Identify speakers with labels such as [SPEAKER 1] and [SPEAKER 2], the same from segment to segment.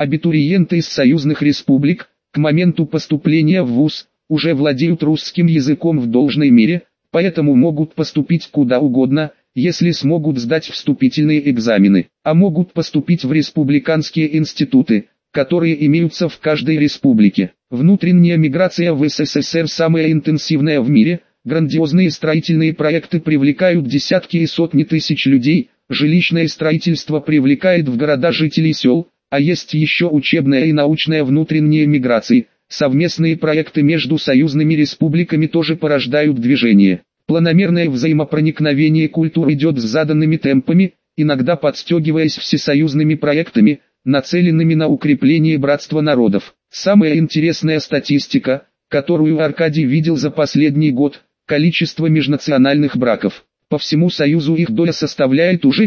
[SPEAKER 1] Абитуриенты из союзных республик, к моменту поступления в вуз, уже владеют русским языком в должной мере, поэтому могут поступить куда угодно, если смогут сдать вступительные экзамены, а могут поступить в республиканские институты, которые имеются в каждой республике. Внутренняя миграция в СССР самая интенсивная в мире, грандиозные строительные проекты привлекают десятки и сотни тысяч людей, жилищное строительство привлекает в города жителей сел, а есть еще учебная и научная внутренняя миграции. Совместные проекты между союзными республиками тоже порождают движение. Планомерное взаимопроникновение культур идет с заданными темпами, иногда подстегиваясь всесоюзными проектами, нацеленными на укрепление братства народов. Самая интересная статистика, которую Аркадий видел за последний год, количество межнациональных браков. По всему Союзу их доля составляет уже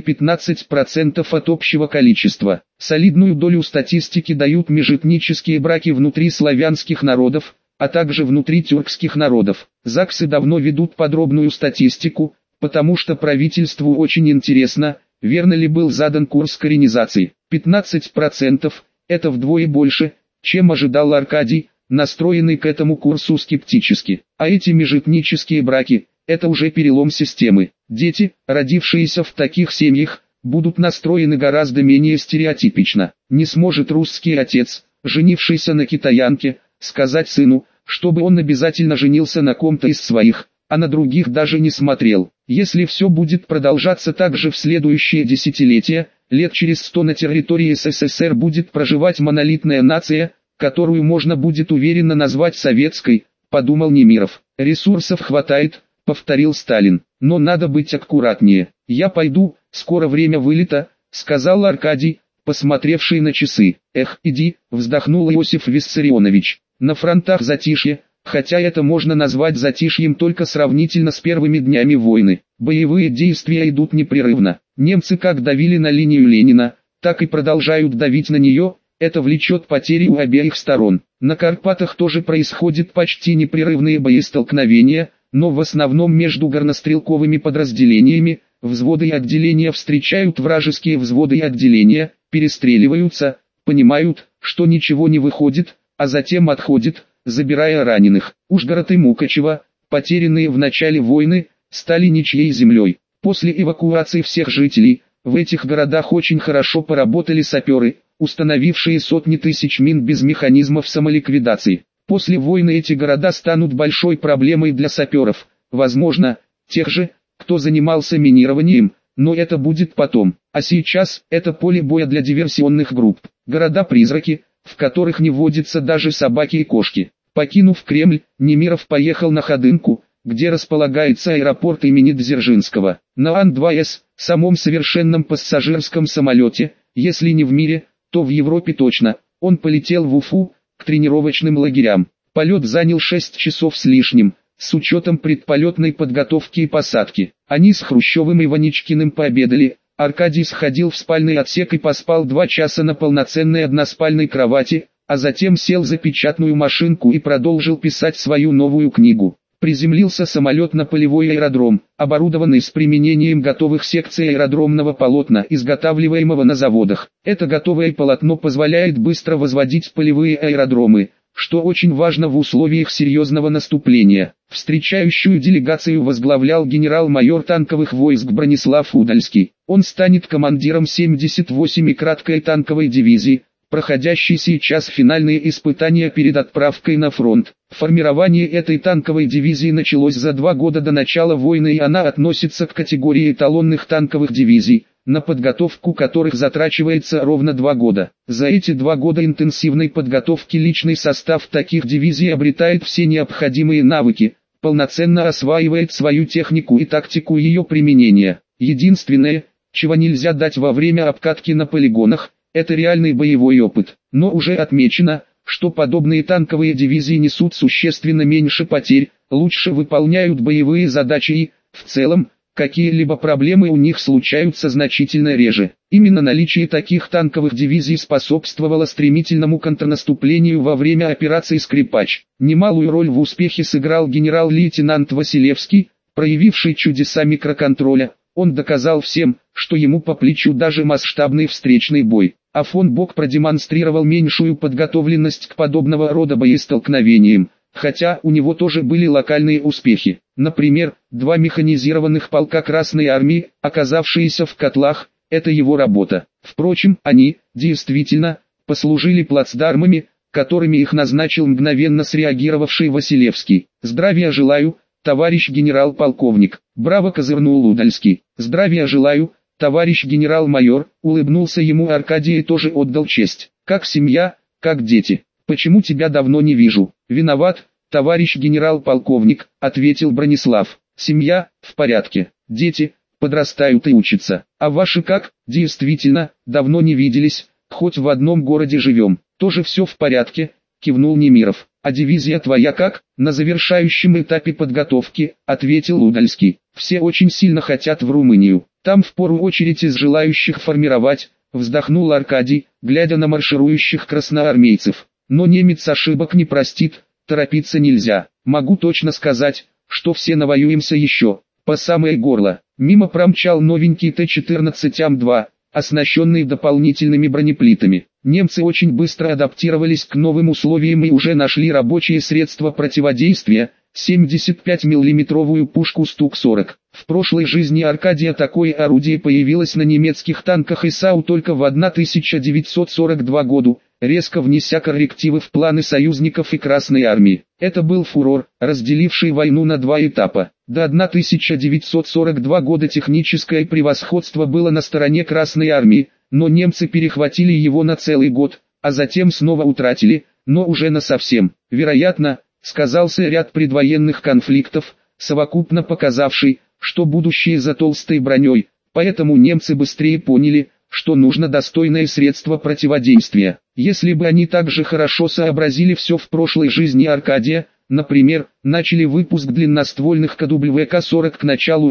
[SPEAKER 1] 15% от общего количества. Солидную долю статистики дают межэтнические браки внутри славянских народов, а также внутри тюркских народов. ЗАГСы давно ведут подробную статистику, потому что правительству очень интересно, верно ли был задан курс коренизации. 15% – это вдвое больше, чем ожидал Аркадий, настроенный к этому курсу скептически. А эти межэтнические браки – это уже перелом системы. Дети, родившиеся в таких семьях, будут настроены гораздо менее стереотипично. Не сможет русский отец, женившийся на китаянке, сказать сыну, чтобы он обязательно женился на ком-то из своих, а на других даже не смотрел. Если все будет продолжаться так же в следующие десятилетия, лет через 100 на территории СССР будет проживать монолитная нация, которую можно будет уверенно назвать советской, подумал Немиров. Ресурсов хватает, повторил Сталин, но надо быть аккуратнее. Я пойду, скоро время вылета, сказал Аркадий, посмотревший на часы. Эх, иди, вздохнул Иосиф Виссарионович. На фронтах затишье, хотя это можно назвать затишьем только сравнительно с первыми днями войны. Боевые действия идут непрерывно. Немцы как давили на линию Ленина, так и продолжают давить на нее, это влечет потери у обеих сторон. На Карпатах тоже происходят почти непрерывные боестолкновения, но в основном между горнострелковыми подразделениями, взводы и отделения встречают вражеские взводы и отделения, перестреливаются, понимают, что ничего не выходит, а затем отходят, забирая раненых. Ужгород и Мукачево, потерянные в начале войны, стали ничьей землей. После эвакуации всех жителей, в этих городах очень хорошо поработали саперы, установившие сотни тысяч мин без механизмов самоликвидации. После войны эти города станут большой проблемой для саперов, возможно, тех же, кто занимался минированием, но это будет потом. А сейчас это поле боя для диверсионных групп. Города-призраки, в которых не водятся даже собаки и кошки. Покинув Кремль, Немиров поехал на Ходынку, где располагается аэропорт имени Дзержинского. На Ан-2С, самом совершенном пассажирском самолете, если не в мире, то в Европе точно, он полетел в Уфу, к тренировочным лагерям. Полет занял 6 часов с лишним, с учетом предполетной подготовки и посадки. Они с Хрущевым и Ваничкиным пообедали, Аркадий сходил в спальный отсек и поспал 2 часа на полноценной односпальной кровати, а затем сел за печатную машинку и продолжил писать свою новую книгу. Приземлился самолет на полевой аэродром, оборудованный с применением готовых секций аэродромного полотна, изготавливаемого на заводах. Это готовое полотно позволяет быстро возводить полевые аэродромы, что очень важно в условиях серьезного наступления. Встречающую делегацию возглавлял генерал-майор танковых войск Бронислав Удальский. Он станет командиром 78-й краткой танковой дивизии, проходящей сейчас финальные испытания перед отправкой на фронт. Формирование этой танковой дивизии началось за 2 года до начала войны, и она относится к категории эталонных танковых дивизий, на подготовку которых затрачивается ровно 2 года. За эти 2 года интенсивной подготовки личный состав таких дивизий обретает все необходимые навыки, полноценно осваивает свою технику и тактику ее применения. Единственное, чего нельзя дать во время обкатки на полигонах, это реальный боевой опыт. Но уже отмечено, что подобные танковые дивизии несут существенно меньше потерь, лучше выполняют боевые задачи и, в целом, какие-либо проблемы у них случаются значительно реже. Именно наличие таких танковых дивизий способствовало стремительному контрнаступлению во время операции «Скрипач». Немалую роль в успехе сыграл генерал-лейтенант Василевский, проявивший чудеса микроконтроля. Он доказал всем, что ему по плечу даже масштабный встречный бой. А фон Бок продемонстрировал меньшую подготовленность к подобного рода боестолкновениям, хотя у него тоже были локальные успехи. Например, 2 механизированных полка Красной Армии, оказавшиеся в котлах, это его работа. Впрочем, они, действительно, послужили плацдармами, которыми их назначил мгновенно среагировавший Василевский. «Здравия желаю, товарищ генерал-полковник», — браво козырнул Удальский. «Здравия желаю, товарищ генерал-майор», — улыбнулся ему Аркадий и тоже отдал честь. «Как семья, как дети? Почему тебя давно не вижу?» «Виноват, товарищ генерал-полковник», — ответил Бронислав. «Семья, в порядке, дети, подрастают и учатся. А ваши как?» «Действительно, давно не виделись, хоть в одном городе живем». «Тоже все в порядке», — кивнул Немиров. «А дивизия твоя как?» «На завершающем этапе подготовки», — ответил Удальский. «Все очень сильно хотят в Румынию. Там впору очередь из желающих формировать», — вздохнул Аркадий, глядя на марширующих красноармейцев. «Но немец ошибок не простит, торопиться нельзя. Могу точно сказать, что все навоюемся еще, по самое горло». Мимо промчал новенький Т-14Ам-2, оснащенный дополнительными бронеплитами. Немцы очень быстро адаптировались к новым условиям и уже нашли рабочие средства противодействия, 75 миллиметровую пушку Стук-40. В прошлой жизни Аркадия такое орудие появилось на немецких танках ИСАУ только в 1942 году, резко внеся коррективы в планы союзников и Красной Армии. Это был фурор, разделивший войну на 2 этапа. До 1942 года техническое превосходство было на стороне Красной Армии, но немцы перехватили его на целый год, а затем снова утратили, но уже насовсем. Вероятно, сказался ряд предвоенных конфликтов, совокупно показавший, что будущее за толстой броней, поэтому немцы быстрее поняли, что нужно достойное средство противодействия. Если бы они также хорошо сообразили все в прошлой жизни Аркадия, например, начали выпуск длинноствольных КВК-40 к началу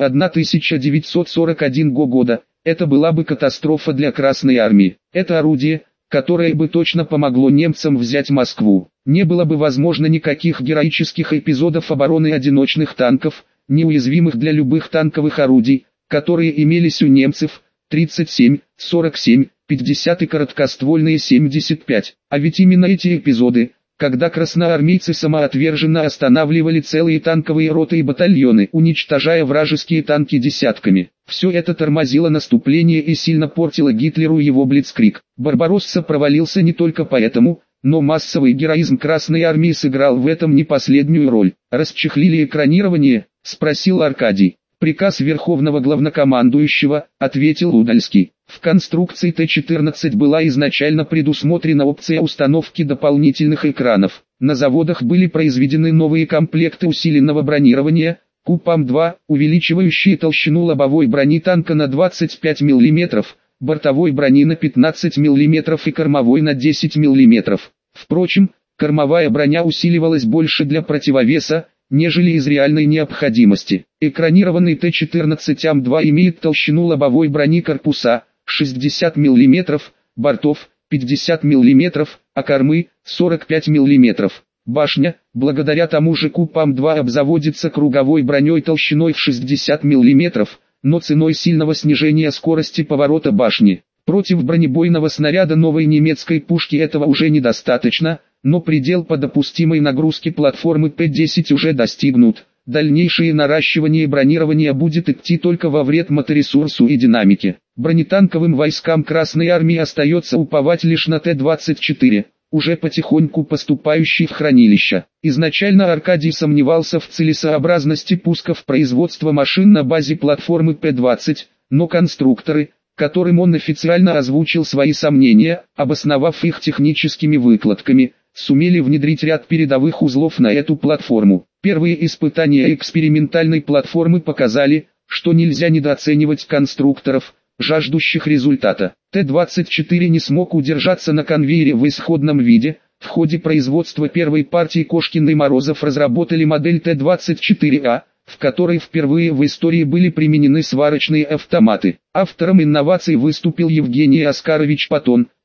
[SPEAKER 1] 1941 года, это была бы катастрофа для Красной Армии. Это орудие, которое бы точно помогло немцам взять Москву. Не было бы возможно никаких героических эпизодов обороны одиночных танков, неуязвимых для любых танковых орудий, которые имелись у немцев, 37, 47, 50 и короткоствольные 75. А ведь именно эти эпизоды, когда красноармейцы самоотверженно останавливали целые танковые роты и батальоны, уничтожая вражеские танки десятками. Все это тормозило наступление и сильно портило Гитлеру его блицкриг. Барбаросса провалился не только поэтому, но массовый героизм Красной Армии сыграл в этом не последнюю роль. «Расчехлили экранирование?» — спросил Аркадий. «Приказ Верховного Главнокомандующего», — ответил Удальский. В конструкции Т-14 была изначально предусмотрена опция установки дополнительных экранов. На заводах были произведены новые комплекты усиленного бронирования, КУПАМ-2, увеличивающие толщину лобовой брони танка на 25 мм, бортовой брони на 15 мм и кормовой на 10 мм. Впрочем, кормовая броня усиливалась больше для противовеса, нежели из реальной необходимости. Экранированный Т-14Ам-2 имеет толщину лобовой брони корпуса 60 мм, бортов 50 мм, а кормы 45 мм. Башня, благодаря тому же КУПАМ-2 обзаводится круговой броней толщиной в 60 мм, но ценой сильного снижения скорости поворота башни. Против бронебойного снаряда новой немецкой пушки этого уже недостаточно, но предел по допустимой нагрузке платформы П-10 уже достигнут. Дальнейшее наращивание бронирования будет идти только во вред моторесурсу и динамике. Бронетанковым войскам Красной Армии остается уповать лишь на Т-24, уже потихоньку поступающий в хранилища. Изначально Аркадий сомневался в целесообразности пусков производства машин на базе платформы П-20, но конструкторы, которым он официально озвучил свои сомнения, обосновав их техническими выкладками, сумели внедрить ряд передовых узлов на эту платформу. Первые испытания экспериментальной платформы показали, что нельзя недооценивать конструкторов, жаждущих результата. Т-24 не смог удержаться на конвейере в исходном виде. В ходе производства первой партии Кошкин и Морозов разработали модель Т-24А, в которой впервые в истории были применены сварочные автоматы. Автором инноваций выступил Евгений Оскарович Патон,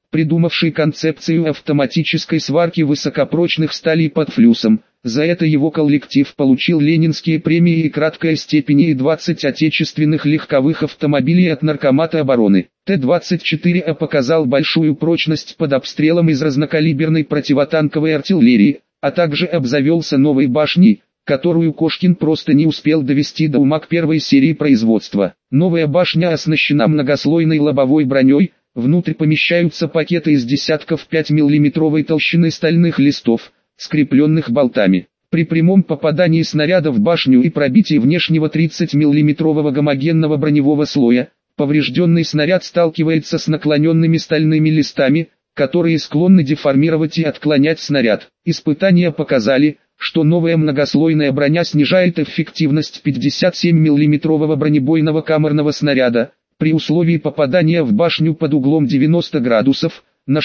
[SPEAKER 1] придумавший концепцию автоматической сварки высокопрочных сталей под флюсом. За это его коллектив получил ленинские премии и краткой степени и 20 отечественных легковых автомобилей от Наркомата обороны. Т-24А показал большую прочность под обстрелом из разнокалиберной противотанковой артиллерии, а также обзавелся новой башней, которую Кошкин просто не успел довести до ума к первой серии производства. Новая башня оснащена многослойной лобовой броней, внутрь помещаются пакеты из десятков 5-мм толщины стальных листов, скрепленных болтами. При прямом попадании снаряда в башню и пробитии внешнего 30-мм гомогенного броневого слоя, поврежденный снаряд сталкивается с наклоненными стальными листами, которые склонны деформировать и отклонять снаряд. Испытания показали, что новая многослойная броня снижает эффективность 57-мм бронебойного камерного снаряда, при условии попадания в башню под углом 90 градусов, на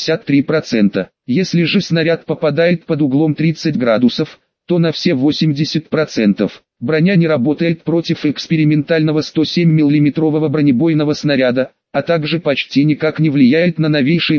[SPEAKER 1] 63%. Если же снаряд попадает под углом 30 градусов, то на все 80%. Броня не работает против экспериментального 107 мм бронебойного снаряда, а также почти никак не влияет на новейший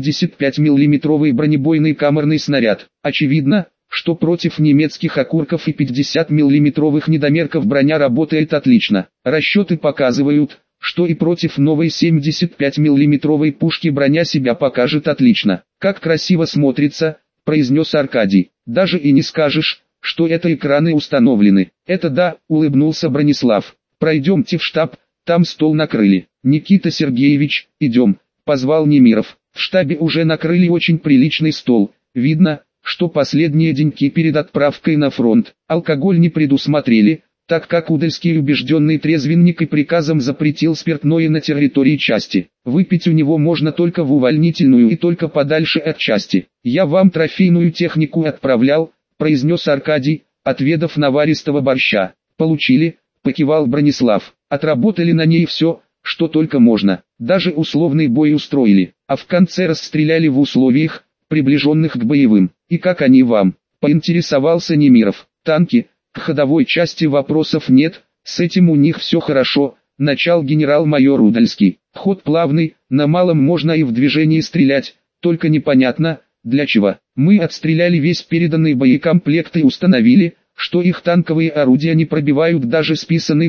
[SPEAKER 1] 85 мм бронебойный камерный снаряд. Очевидно, что против немецких окурков и 50 мм недомерков броня работает отлично. Расчеты показывают, что и против новой 75 мм пушки броня себя покажет отлично. «Как красиво смотрится», — произнес Аркадий. «Даже и не скажешь, что это экраны установлены». «Это да», — улыбнулся Бронислав. «Пройдемте в штаб, там стол накрыли». «Никита Сергеевич, идем», — позвал Немиров. В штабе уже накрыли очень приличный стол. Видно, что последние деньки перед отправкой на фронт. Алкоголь не предусмотрели, так как Удальский убежденный трезвенник и приказом запретил спиртное на территории части. Выпить у него можно только в увольнительную и только подальше от части. «Я вам трофейную технику отправлял», — произнес Аркадий, отведав наваристого борща. «Получили», — покивал Бронислав. «Отработали на ней все, что только можно. Даже условный бой устроили, а в конце расстреляли в условиях, приближенных к боевым. И как они вам?» — поинтересовался Немиров. «Танки. К ходовой части вопросов нет, с этим у них все хорошо», — начал генерал-майор Удальский. «Ход плавный, на малом можно и в движении стрелять, только непонятно, для чего. Мы отстреляли весь переданный боекомплект и установили, что их танковые орудия не пробивают даже списанный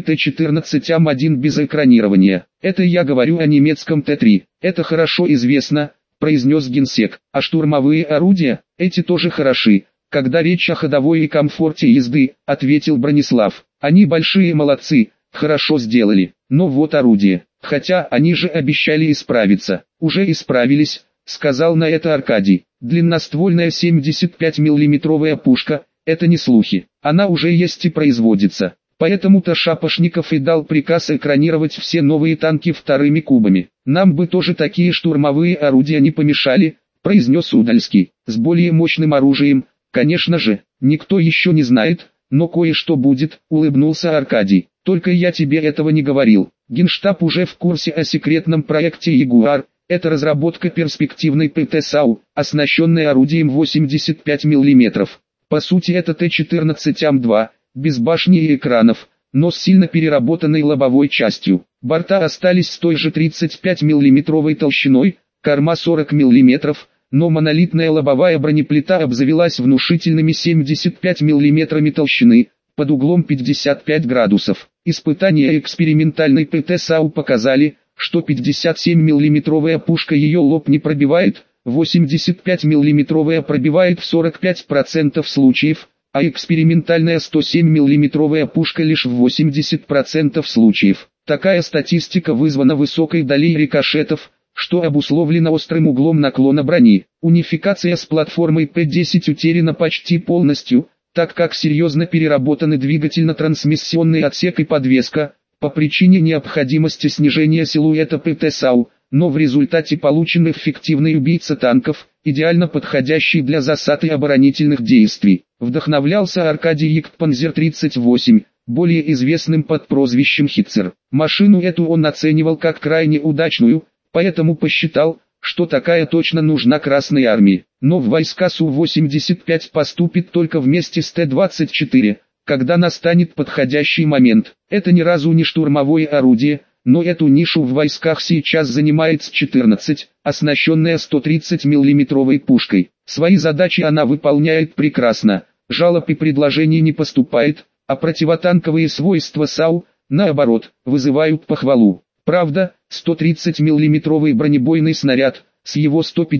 [SPEAKER 1] Т-14М1 без экранирования. Это я говорю о немецком Т-3. Это хорошо известно», — произнес генсек. «А штурмовые орудия, эти тоже хороши, когда речь о ходовой и комфорте езды», — ответил Бронислав. «Они большие молодцы, хорошо сделали. Но вот орудие. Хотя они же обещали исправиться». «Уже исправились», — сказал на это Аркадий. «Длинноствольная 75 мм пушка, это не слухи. Она уже есть и производится. Поэтому-то Шапошников и дал приказ экранировать все новые танки вторыми кубами. Нам бы тоже такие штурмовые орудия не помешали», — произнес Удальский. «С более мощным оружием, конечно же, никто еще не знает, но кое-что будет», — улыбнулся Аркадий. «Только я тебе этого не говорил. Генштаб уже в курсе о секретном проекте «Ягуар». Это разработка перспективной ПТ-САУ, оснащенной орудием 85 мм. По сути это Т-14М2, без башни и экранов, но с сильно переработанной лобовой частью. Борта остались с той же 35 мм толщиной, корма 40 мм, но монолитная лобовая бронеплита обзавелась внушительными 75 мм толщины, под углом 55 градусов. Испытания экспериментальной ПТ-САУ показали, что 57 мм пушка ее лоб не пробивает, 85 мм пробивает в 45% случаев, а экспериментальная 107 мм пушка лишь в 80% случаев. Такая статистика вызвана высокой долей рикошетов, что обусловлено острым углом наклона брони. Унификация с платформой П-10 утеряна почти полностью, так как серьезно переработаны двигательно-трансмиссионный отсек и подвеска, по причине необходимости снижения силуэта ПТ-САУ, но в результате получен эффективный убийца танков, идеально подходящий для засад и оборонительных действий. Вдохновлялся Аркадий Ягдпанзер-38, более известным под прозвищем Хитцер. Машину эту он оценивал как крайне удачную, поэтому посчитал, что такая точно нужна Красной армии. Но в войска Су-85 поступит только вместе с Т-24, когда настанет подходящий момент. Это ни разу не штурмовое орудие, но эту нишу в войсках сейчас занимает С-14, оснащенная 130 миллиметровой пушкой. Свои задачи она выполняет прекрасно, жалоб и предложений не поступает, а противотанковые свойства САУ, наоборот, вызывают похвалу. Правда, 130 миллиметровый бронебойный снаряд, с его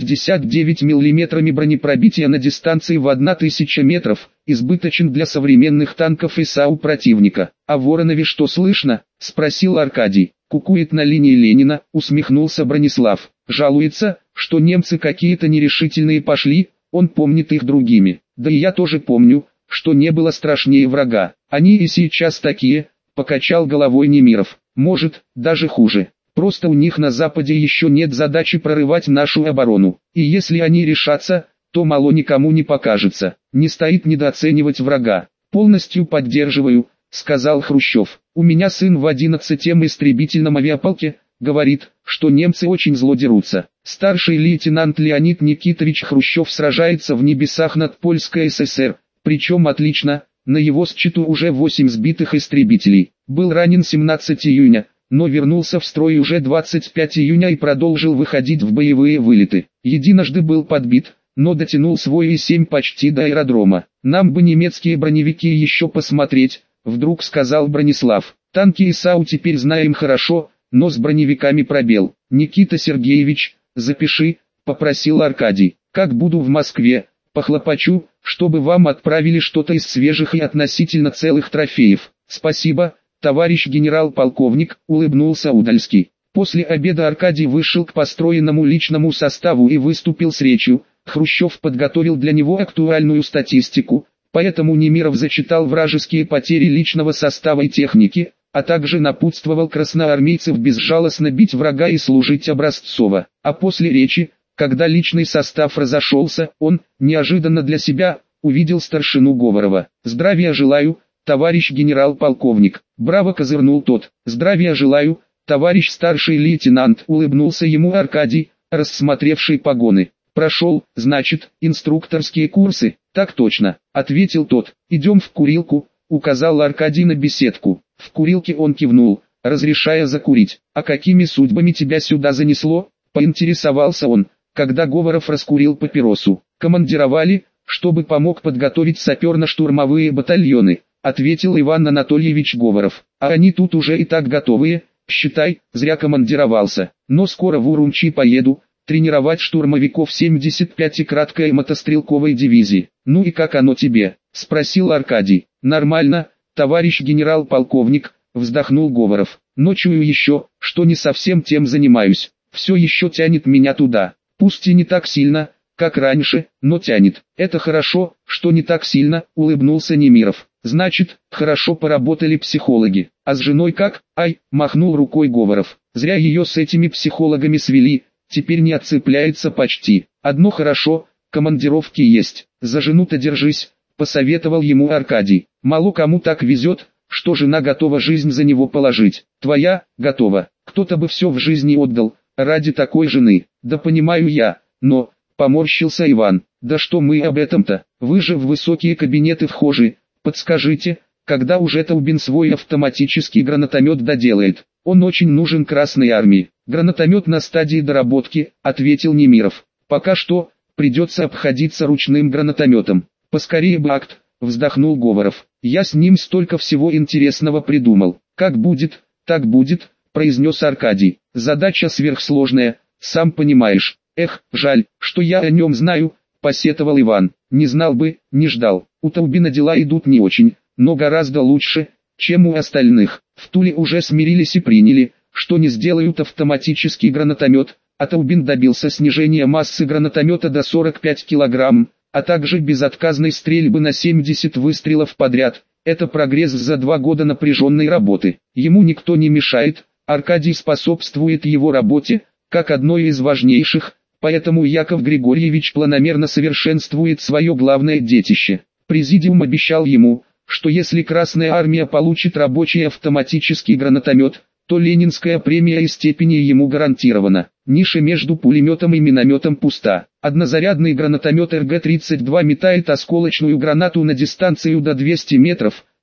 [SPEAKER 1] 159 мм бронепробития на дистанции в 1000 метров, избыточен для современных танков и САУ противника. «А в Воронове что слышно?» – спросил Аркадий. «Кукует на линии Ленина», – усмехнулся Бронислав. «Жалуется, что немцы какие-то нерешительные пошли, он помнит их другими. Да и я тоже помню, что не было страшнее врага. Они и сейчас такие», – покачал головой Немиров. «Может, даже хуже. Просто у них на Западе еще нет задачи прорывать нашу оборону. И если они решатся, то мало никому не покажется. Не стоит недооценивать врага». «Полностью поддерживаю», — сказал Хрущев. «У меня сын в 11-м истребительном авиаполке, говорит, что немцы очень зло дерутся». Старший лейтенант Леонид Никитович Хрущев сражается в небесах над Польской ССР, причем отлично, на его счету уже 8 сбитых истребителей. Был ранен 17 июня. Но вернулся в строй уже 25 июня и продолжил выходить в боевые вылеты. Единожды был подбит, но дотянул свой И-7 почти до аэродрома. «Нам бы немецкие броневики еще посмотреть», — вдруг сказал Бронислав. «Танки и САУ теперь знаем хорошо, но с броневиками пробел». «Никита Сергеевич, запиши», — попросил Аркадий. «Как буду в Москве, похлопочу, чтобы вам отправили что-то из свежих и относительно целых трофеев». «Спасибо, товарищ генерал-полковник», — улыбнулся Удальский. После обеда Аркадий вышел к построенному личному составу и выступил с речью. Хрущев подготовил для него актуальную статистику, поэтому Немиров зачитал вражеские потери личного состава и техники, а также напутствовал красноармейцев безжалостно бить врага и служить образцово. А после речи, когда личный состав разошелся, он, неожиданно для себя, увидел старшину Говорова. «Здравия желаю, товарищ генерал-полковник», — браво козырнул тот. «Здравия желаю, товарищ старший лейтенант», — улыбнулся ему Аркадий, рассмотревший погоны. «Прошел, значит, инструкторские курсы?» «Так точно», — ответил тот. «Идем в курилку», — указал Аркадий на беседку. В курилке он кивнул, разрешая закурить. «А какими судьбами тебя сюда занесло?» — поинтересовался он, когда Говоров раскурил папиросу. «Командировали, чтобы помог подготовить саперно-штурмовые батальоны», — ответил Иван Анатольевич Говоров. «А они тут уже и так готовые, считай, зря командировался. Но скоро в Урумчи поеду, тренировать штурмовиков 75-й краткой мотострелковой дивизии». «Ну и как оно тебе?» — спросил Аркадий. «Нормально, товарищ генерал-полковник», — вздохнул Говоров. «Но чую еще, что не совсем тем занимаюсь. Все еще тянет меня туда. Пусть и не так сильно, как раньше, но тянет». «Это хорошо, что не так сильно», — улыбнулся Немиров. «Значит, хорошо поработали психологи. А с женой как?» «Ай», — махнул рукой Говоров. «Зря ее с этими психологами свели, теперь не отцепляется почти. Одно хорошо, командировки есть. За жену-то держись», — посоветовал ему Аркадий. «Мало кому так везет, что жена готова жизнь за него положить. Твоя, готова. Кто-то бы все в жизни отдал, ради такой жены». «Да понимаю я, но...» — поморщился Иван. «Да что мы об этом-то? Вы же в высокие кабинеты вхожи. Подскажите, когда уже Таубин свой автоматический гранатомет доделает? Он очень нужен Красной армии». «Гранатомет на стадии доработки», — ответил Немиров. «Пока что, придется обходиться ручным гранатометом». «Поскорее бы акт», — вздохнул Говоров. «Я с ним столько всего интересного придумал». «Как будет, так будет», — произнес Аркадий. «Задача сверхсложная, сам понимаешь». «Эх, жаль, что я о нем знаю», — посетовал Иван. «Не знал бы, не ждал. У Таубина дела идут не очень, но гораздо лучше, чем у остальных. В Туле уже смирились и приняли, что не сделают автоматический гранатомет, а Таубин добился снижения массы гранатомета до 45 кг, а также безотказной стрельбы на 70 выстрелов подряд. Это прогресс за 2 года напряженной работы. Ему никто не мешает, Аркадий способствует его работе, как одной из важнейших, поэтому Яков Григорьевич планомерно совершенствует свое главное детище. Президиум обещал ему, что если Красная армия получит рабочий автоматический гранатомет, то Ленинская премия и степени ему гарантирована. Ниша между пулеметом и минометом пуста. Однозарядный гранатомет РГ-32 метает осколочную гранату на дистанцию до 200 метров,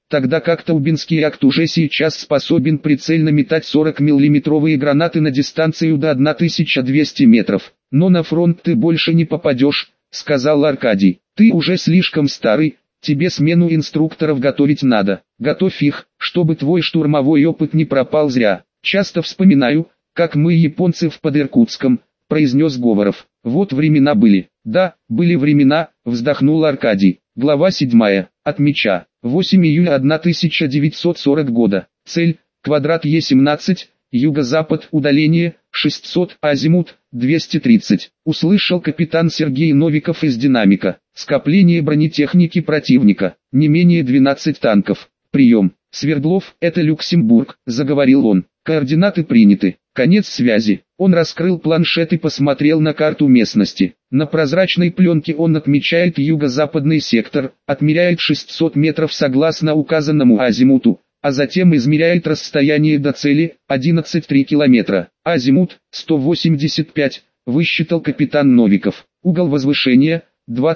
[SPEAKER 1] тогда как Таубинский акт уже сейчас способен прицельно метать 40-миллиметровые гранаты на дистанцию до 1200 метров. Но на фронт ты больше не попадешь, сказал Аркадий. Ты уже слишком старый, тебе смену инструкторов готовить надо. Готовь их, чтобы твой штурмовой опыт не пропал зря. Часто вспоминаю, как мы японцы под Иркутском, произнес Говоров. Вот времена были. Да, были времена, вздохнул Аркадий. Глава 7. От меча. 8 июля 1940 года. Цель, квадрат Е17, юго-запад, удаление, 600, азимут, 230. Услышал капитан Сергей Новиков из динамика. Скопление бронетехники противника, не менее 12 танков. Прием. Свердлов, это Люксембург, заговорил он. Координаты приняты. Конец связи. Он раскрыл планшет и посмотрел на карту местности. На прозрачной пленке он отмечает юго-западный сектор, отмеряет 600 метров согласно указанному азимуту, а затем измеряет расстояние до цели, 11,3 километра. Азимут, 185, высчитал капитан Новиков. Угол возвышения,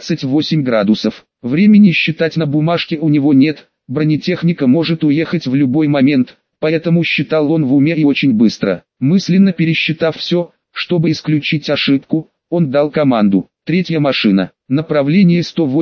[SPEAKER 1] 28 градусов. Времени считать на бумажке у него нет, бронетехника может уехать в любой момент. Поэтому считал он в уме и очень быстро. Мысленно пересчитав все, чтобы исключить ошибку, он дал команду. Третья машина. Направление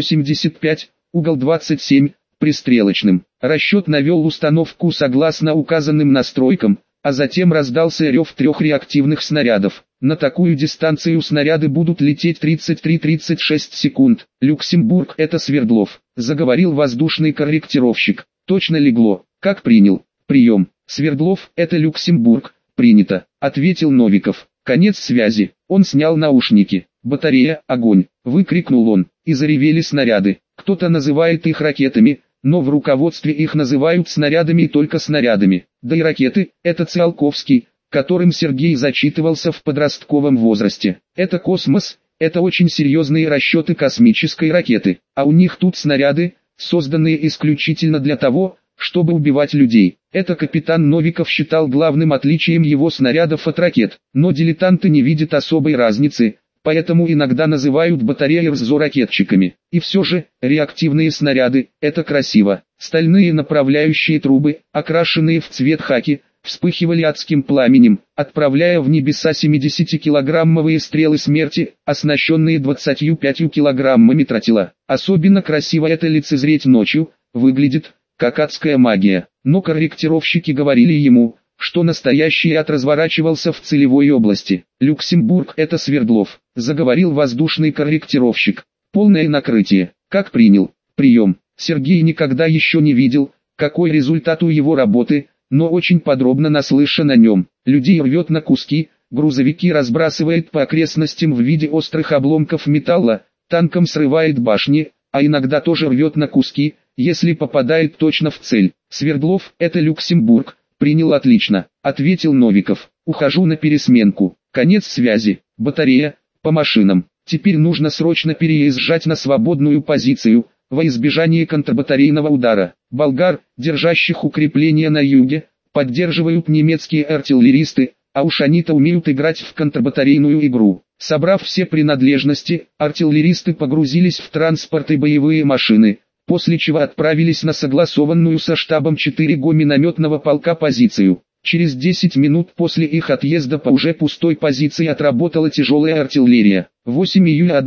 [SPEAKER 1] 185, угол 27, пристрелочным. Расчет навел установку согласно указанным настройкам, а затем раздался рев 3 реактивных снарядов. На такую дистанцию снаряды будут лететь 33-36 секунд. Люксембург — это Свердлов, заговорил воздушный корректировщик. Точно легло, как принял. Прием. Свердлов, это Люксембург. Принято, ответил Новиков. Конец связи. Он снял наушники. Батарея, огонь, выкрикнул он, и заревели снаряды. Кто-то называет их ракетами, но в руководстве их называют снарядами и только снарядами. Да и ракеты, это Циолковский, которым Сергей зачитывался в подростковом возрасте. Это космос, это очень серьезные расчеты космической ракеты, а у них тут снаряды, созданные исключительно для того, чтобы убивать людей. Это капитан Новиков считал главным отличием его снарядов от ракет, но дилетанты не видят особой разницы, поэтому иногда называют батареи РСЗО-ракетчиками. И все же, реактивные снаряды – это красиво. Стальные направляющие трубы, окрашенные в цвет хаки, вспыхивали адским пламенем, отправляя в небеса 70-килограммовые стрелы смерти, оснащенные 25 килограммами тротила. Особенно красиво это лицезреть ночью, выглядит как адская магия. Но корректировщики говорили ему, что настоящий ад разворачивался в целевой области. Люксембург — это Свердлов, заговорил воздушный корректировщик. Полное накрытие. Как принял. Прием. Сергей никогда еще не видел, какой результат у его работы, но очень подробно наслышан о нем. Людей рвет на куски, грузовики разбрасывает по окрестностям в виде острых обломков металла, танком срывает башни, а иногда тоже рвет на куски, если попадает точно в цель. Свердлов — это Люксембург. Принял отлично, ответил Новиков. Ухожу на пересменку. Конец связи. Батарея, по машинам. Теперь нужно срочно переезжать на свободную позицию, во избежание контрбатарейного удара. Болгар, держащих укрепления на юге, поддерживают немецкие артиллеристы, а уж они-то умеют играть в контрбатарейную игру. Собрав все принадлежности, артиллеристы погрузились в транспорт и боевые машины, после чего отправились на согласованную со штабом 4-го минометного полка позицию. Через 10 минут после их отъезда по уже пустой позиции отработала тяжелая артиллерия. 8 июля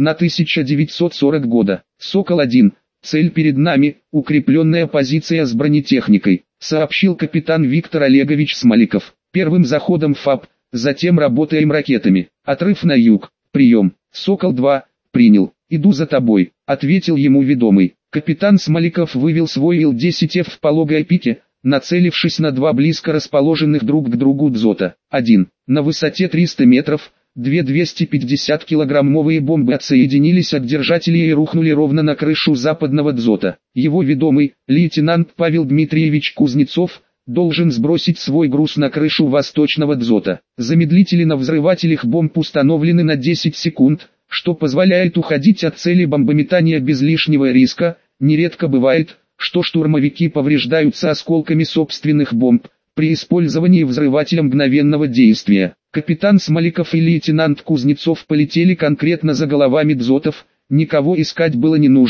[SPEAKER 1] 1940 года. «Сокол-1. Цель перед нами, укрепленная позиция с бронетехникой», сообщил капитан Виктор Олегович Смоликов. «Первым заходом ФАП, затем работаем ракетами. Отрыв на юг. Прием. Сокол-2. Принял. Иду за тобой», ответил ему ведомый. Капитан Смоликов вывел свой Ил-10Ф в пологой пике, нацелившись на 2 близко расположенных друг к другу дзота. 1. На высоте 300 метров, 2 250-килограммовые бомбы отсоединились от держателей и рухнули ровно на крышу западного дзота. Его ведомый, лейтенант Павел Дмитриевич Кузнецов, должен сбросить свой груз на крышу восточного дзота. Замедлители на взрывателях бомб установлены на 10 секунд, что позволяет уходить от цели бомбометания без лишнего риска. Нередко бывает, что штурмовики повреждаются осколками собственных бомб при использовании взрывателя мгновенного действия. Капитан Смоликов и лейтенант Кузнецов полетели конкретно за головами дзотов, никого искать было не нужно,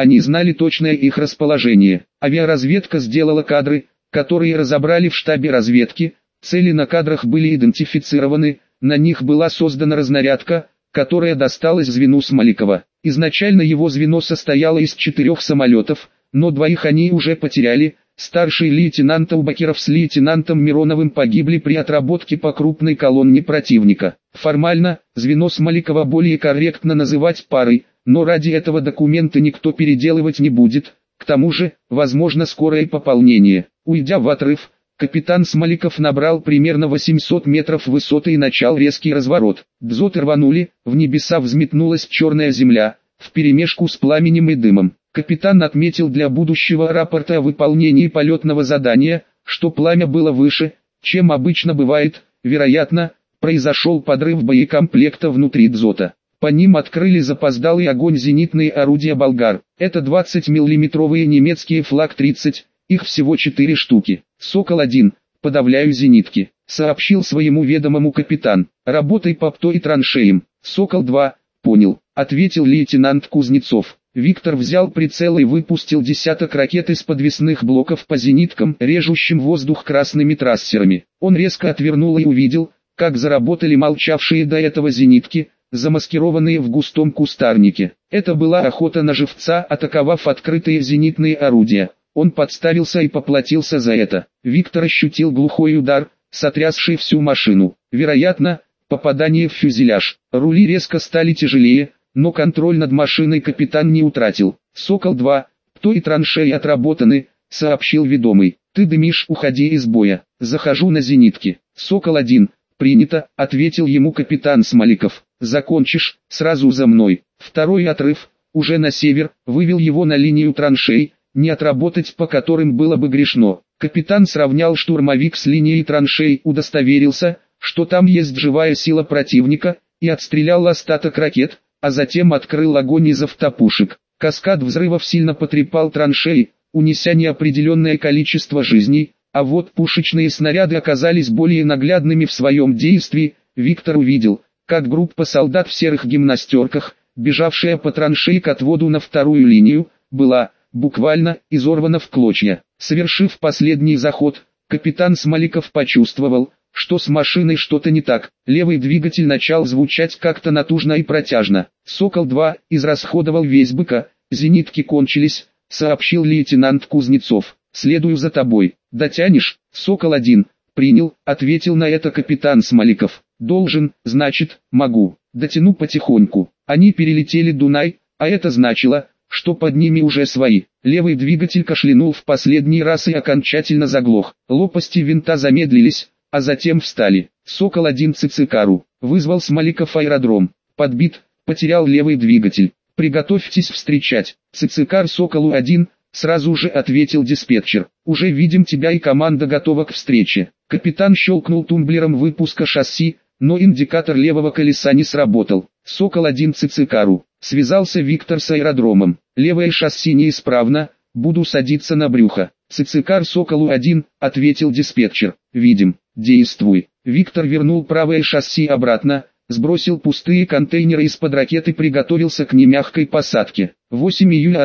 [SPEAKER 1] Они знали точное их расположение. Авиаразведка сделала кадры, которые разобрали в штабе разведки. Цели на кадрах были идентифицированы, на них была создана разнарядка, которая досталась звену Смоликова. Изначально его звено состояло из 4 самолетов, но 2 они уже потеряли. Старший лейтенант Аубакиров с лейтенантом Мироновым погибли при отработке по крупной колонне противника. Формально, звено Смоликова более корректно называть парой, но ради этого документы никто переделывать не будет. К тому же, возможно скорое пополнение. Уйдя в отрыв, капитан Смоликов набрал примерно 800 метров высоты и начал резкий разворот. Дзоты рванули, в небеса взметнулась черная земля, вперемешку с пламенем и дымом. Капитан отметил для будущего рапорта о выполнении полетного задания, что пламя было выше, чем обычно бывает, вероятно, произошел подрыв боекомплекта внутри дзота. По ним открыли запоздалый огонь зенитные орудия «Болгар». Это 20-миллиметровые немецкие флаг-30, их всего 4 штуки. «Сокол-1, подавляю зенитки», сообщил своему ведомому капитан. «Работай по ПТО и траншеям». «Сокол-2, понял», ответил лейтенант Кузнецов. Виктор взял прицел и выпустил десяток ракет из подвесных блоков по зениткам, режущим воздух красными трассерами. Он резко отвернул и увидел, как заработали молчавшие до этого зенитки, замаскированные в густом кустарнике. Это была охота на живца, атаковав открытые зенитные орудия. Он подставился и поплатился за это. Виктор ощутил глухой удар, сотрясший всю машину. Вероятно, попадание в фюзеляж. Рули резко стали тяжелее, но контроль над машиной капитан не утратил. «Сокол-2, ПТО и траншеи отработаны», сообщил ведомый. «Ты дымишь, уходи из боя». «Захожу на зенитки». «Сокол-1, принято», ответил ему капитан Смоликов. «Закончишь, сразу за мной». Второй отрыв, уже на север, вывел его на линию траншей, не отработать по которым было бы грешно. Капитан сравнял штурмовик с линией траншей, удостоверился, что там есть живая сила противника, и отстрелял остаток ракет, а затем открыл огонь из автопушек. Каскад взрывов сильно потрепал траншеи, унеся неопределенное количество жизней, а вот пушечные снаряды оказались более наглядными в своем действии. Виктор увидел, как группа солдат в серых гимнастерках, бежавшая по траншеи к отводу на вторую линию, была, буквально, изорвана в клочья. Совершив последний заход, капитан Смоликов почувствовал, что с машиной что-то не так. Левый двигатель начал звучать как-то натужно и протяжно. «Сокол-2 израсходовал весь БК, зенитки кончились», сообщил лейтенант Кузнецов. «Следую за тобой. Дотянешь?» «Сокол-1, принял», ответил на это капитан Смоликов. «Должен, значит, могу. Дотяну потихоньку». Они перелетели Дунай, а это значило, что под ними уже свои. Левый двигатель кашлянул в последний раз и окончательно заглох. Лопасти винта замедлились, а затем встали. «Сокол-1 Цицикару», вызвал Смоликов аэродром. «Подбит, потерял левый двигатель. Приготовьтесь встречать». «Цицикар Соколу-1», сразу же ответил диспетчер. «Уже видим тебя и команда готова к встрече». Капитан щелкнул тумблером выпуска шасси, но индикатор левого колеса не сработал. «Сокол-1 Цицикару», связался Виктор с аэродромом. «Левое шасси неисправно, буду садиться на брюхо». «Цицикар Соколу-1», ответил диспетчер. «Видим, действуй». Виктор вернул правое шасси обратно, сбросил пустые контейнеры из-под ракеты и приготовился к немягкой посадке. 8 июля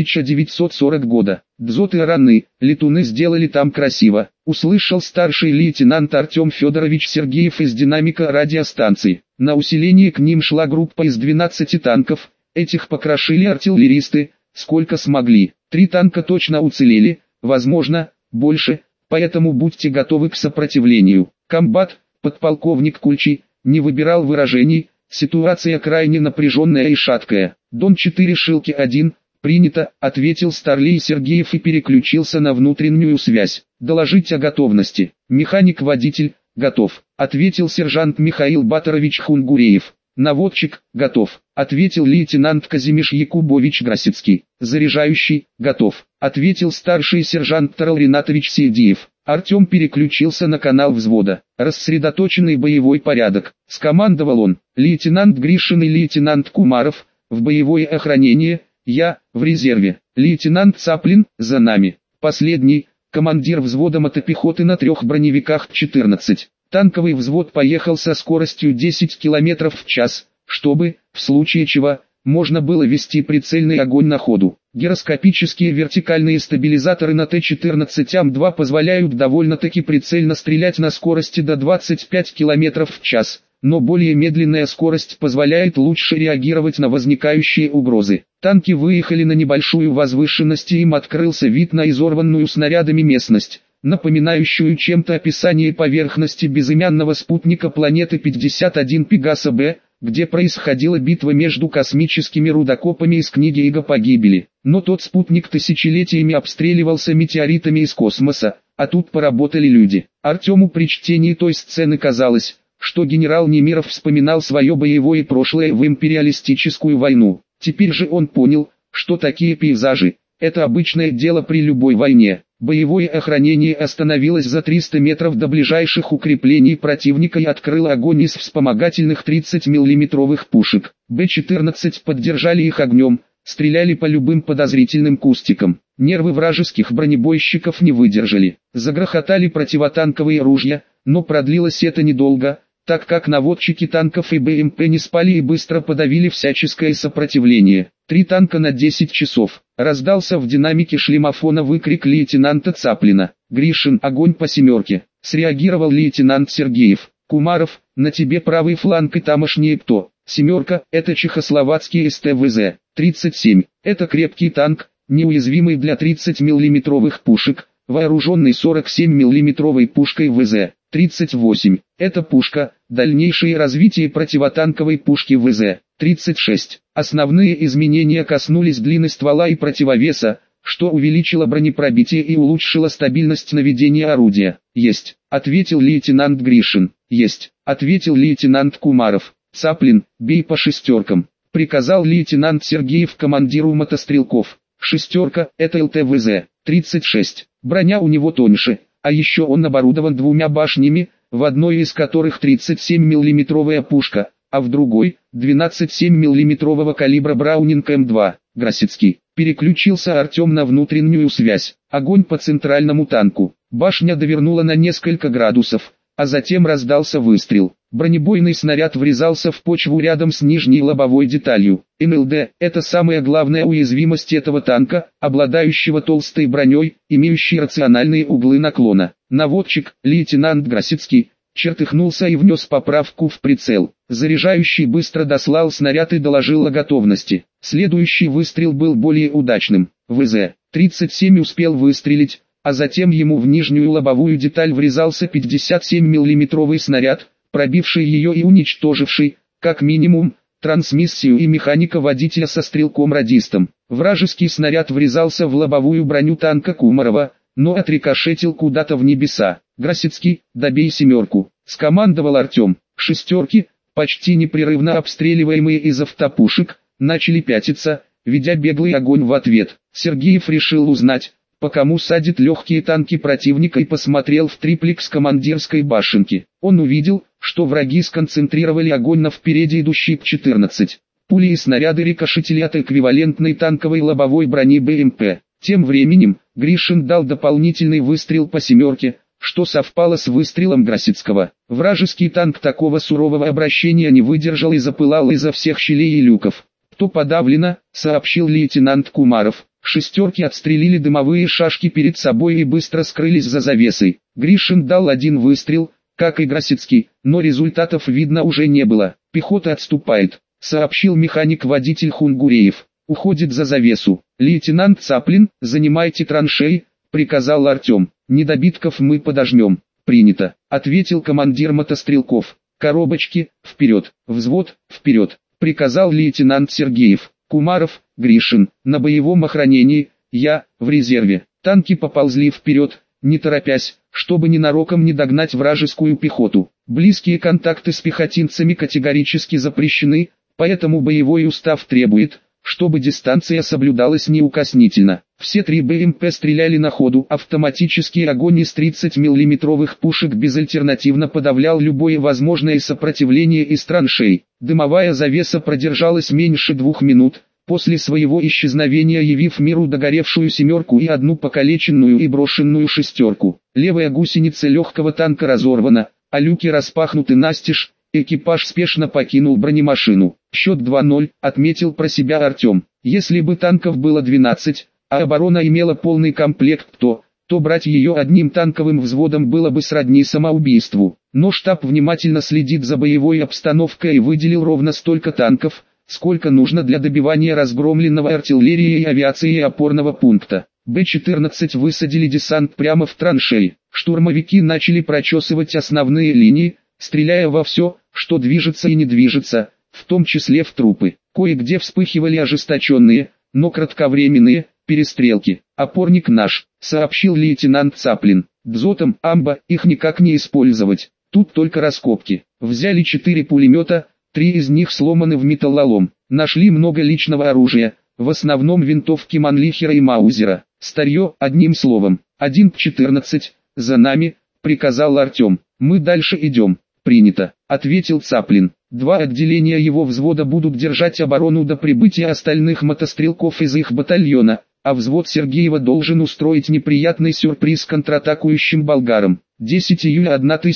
[SPEAKER 1] 1940 года. Дзоты раны, летуны сделали там красиво, услышал старший лейтенант Артем Федорович Сергеев из динамика радиостанции. На усиление к ним шла группа из 12 танков, этих покрошили артиллеристы, сколько смогли. 3 танка точно уцелели, возможно, больше, поэтому будьте готовы к сопротивлению. Комбат, подполковник Кульчий, не выбирал выражений, ситуация крайне напряженная и шаткая. «Дон-4 Шилки-1, принято», ответил Старлей Сергеев и переключился на внутреннюю связь. «Доложить о готовности». «Механик-водитель, готов», ответил сержант Михаил Батарович Хунгуреев. «Наводчик, готов», ответил лейтенант Казимиш Якубович Грасицкий. «Заряжающий, готов», ответил старший сержант Тарал Ринатович Сидиев. Артем переключился на канал взвода. «Рассредоточенный боевой порядок», скомандовал он. «Лейтенант Гришин и лейтенант Кумаров, в боевое охранение, я, в резерве. Лейтенант Цаплин, за нами. Последний, командир взвода мотопехоты на 3 броневиках 14. Танковый взвод поехал со скоростью 10 км в час, чтобы, в случае чего, можно было вести прицельный огонь на ходу. Гироскопические вертикальные стабилизаторы на Т-14М2 позволяют довольно-таки прицельно стрелять на скорости до 25 км в час, но более медленная скорость позволяет лучше реагировать на возникающие угрозы. Танки выехали на небольшую возвышенность и им открылся вид на изорванную снарядами местность, напоминающую чем-то описание поверхности безымянного спутника планеты 51 Пегаса Б, где происходила битва между космическими рудокопами из книги Иго «Погибели». Но тот спутник тысячелетиями обстреливался метеоритами из космоса, а тут поработали люди. Артему при чтении той сцены казалось, что генерал Немиров вспоминал свое боевое прошлое в империалистическую войну. Теперь же он понял, что такие пейзажи – это обычное дело при любой войне. Боевое охранение остановилось за 300 метров до ближайших укреплений противника и открыло огонь из вспомогательных 30 миллиметровых пушек. Б-14 поддержали их огнем, стреляли по любым подозрительным кустикам. Нервы вражеских бронебойщиков не выдержали. Загрохотали противотанковые ружья, но продлилось это недолго, так как наводчики танков и БМП не спали и быстро подавили всяческое сопротивление. 3 танка на 10 часов. Раздался в динамике шлемофона выкрик лейтенанта Цаплина. «Гришин, огонь по семерке!» Среагировал лейтенант Сергеев. «Кумаров, на тебе правый фланг и тамошние кто?» «Семерка, это чехословацкий СТ-ВЗ-37. Это крепкий танк, неуязвимый для 30 миллиметровых пушек, вооруженный 47 миллиметровой пушкой ВЗ-38. Это пушка, дальнейшее развитие противотанковой пушки ВЗ-36. Основные изменения коснулись длины ствола и противовеса, что увеличило бронепробитие и улучшило стабильность наведения орудия. «Есть», — ответил лейтенант Гришин. «Есть», — ответил лейтенант Кумаров. «Цаплин, бей по шестеркам», — приказал лейтенант Сергеев командиру мотострелков. «Шестерка, это ЛТ-ВЗ-36. Броня у него тоньше, а еще он оборудован 2 башнями, в одной из которых 37 миллиметровая пушка, а в другой – 12,7 миллиметрового калибра Браунинг М2. Грасицкий». Переключился Артем на внутреннюю связь. Огонь по центральному танку. Башня довернула на несколько градусов, а затем раздался выстрел. Бронебойный снаряд врезался в почву рядом с нижней лобовой деталью. НЛД – это самая главная уязвимость этого танка, обладающего толстой броней, имеющей рациональные углы наклона. Наводчик, лейтенант Грасицкий, чертыхнулся и внес поправку в прицел. Заряжающий быстро дослал снаряд и доложил о готовности. Следующий выстрел был более удачным. ВЗ-37 успел выстрелить, а затем ему в нижнюю лобовую деталь врезался 57 миллиметровый снаряд, пробивший ее и уничтоживший, как минимум, трансмиссию и механика-водителя со стрелком-радистом. Вражеский снаряд врезался в лобовую броню танка Кумарова, но отрикошетил куда-то в небеса. «Грасицкий, добей семерку», — скомандовал Артем. Шестерки, почти непрерывно обстреливаемые из автопушек, начали пятиться, ведя беглый огонь в ответ. Сергеев решил узнать, по кому садит легкие танки противника, и посмотрел в триплекс командирской башенки. Он увидел, что враги сконцентрировали огонь на впереди идущий П-14. Пули и снаряды рикошетили от эквивалентной танковой лобовой брони БМП. Тем временем, Гришин дал дополнительный выстрел по семерке, что совпало с выстрелом Грасицкого. Вражеский танк такого сурового обращения не выдержал и запылал изо всех щелей и люков. «То подавлено», — сообщил лейтенант Кумаров. Шестерки отстрелили дымовые шашки перед собой и быстро скрылись за завесой. Гришин дал один выстрел, как и Грасицкий, но результатов видно уже не было. «Пехота отступает», — сообщил механик-водитель Хунгуреев. «Уходит за завесу». «Лейтенант Цаплин, занимайте траншеи», — приказал Артем. «Недобитков мы подожмем». «Принято», — ответил командир мотострелков. «Коробочки, вперед, взвод, вперед», — приказал лейтенант Сергеев. Кумаров, Гришин, на боевом охранении, я, в резерве. Танки поползли вперед, не торопясь, чтобы ненароком не догнать вражескую пехоту. Близкие контакты с пехотинцами категорически запрещены, поэтому боевой устав требует, чтобы дистанция соблюдалась неукоснительно. Все 3 БМП стреляли на ходу. Автоматический огонь из 30 миллиметровых пушек безальтернативно подавлял любое возможное сопротивление из траншей. Дымовая завеса продержалась меньше 2 минут, после своего исчезновения явив миру догоревшую семерку и одну покалеченную и брошенную шестерку. Левая гусеница легкого танка разорвана, а люки распахнуты настежь, Экипаж спешно покинул бронемашину. Счет 2:0, отметил про себя Артем. Если бы танков было 12, а оборона имела полный комплект, то брать ее одним танковым взводом было бы сродни самоубийству. Но штаб внимательно следит за боевой обстановкой и выделил ровно столько танков, сколько нужно для добивания разгромленного артиллерией и авиацией опорного пункта. Б-14 высадили десант прямо в траншеи. Штурмовики начали прочесывать основные линии, стреляя во все, что движется и не движется, в том числе в трупы. Кое-где вспыхивали ожесточенные, но кратковременные перестрелки. «Опорник наш», — сообщил лейтенант Цаплин. «Дзотом, амбо, их никак не использовать. Тут только раскопки. Взяли 4 пулемета, 3 из них сломаны в металлолом. Нашли много личного оружия, в основном винтовки Манлихера и Маузера. Старье, одним словом. 1-14, за нами», — приказал Артем. «Мы дальше идем». «Принято», — ответил Цаплин. 2 отделения его взвода будут держать оборону до прибытия остальных мотострелков из их батальона, а взвод Сергеева должен устроить неприятный сюрприз контратакующим болгарам. 10 июля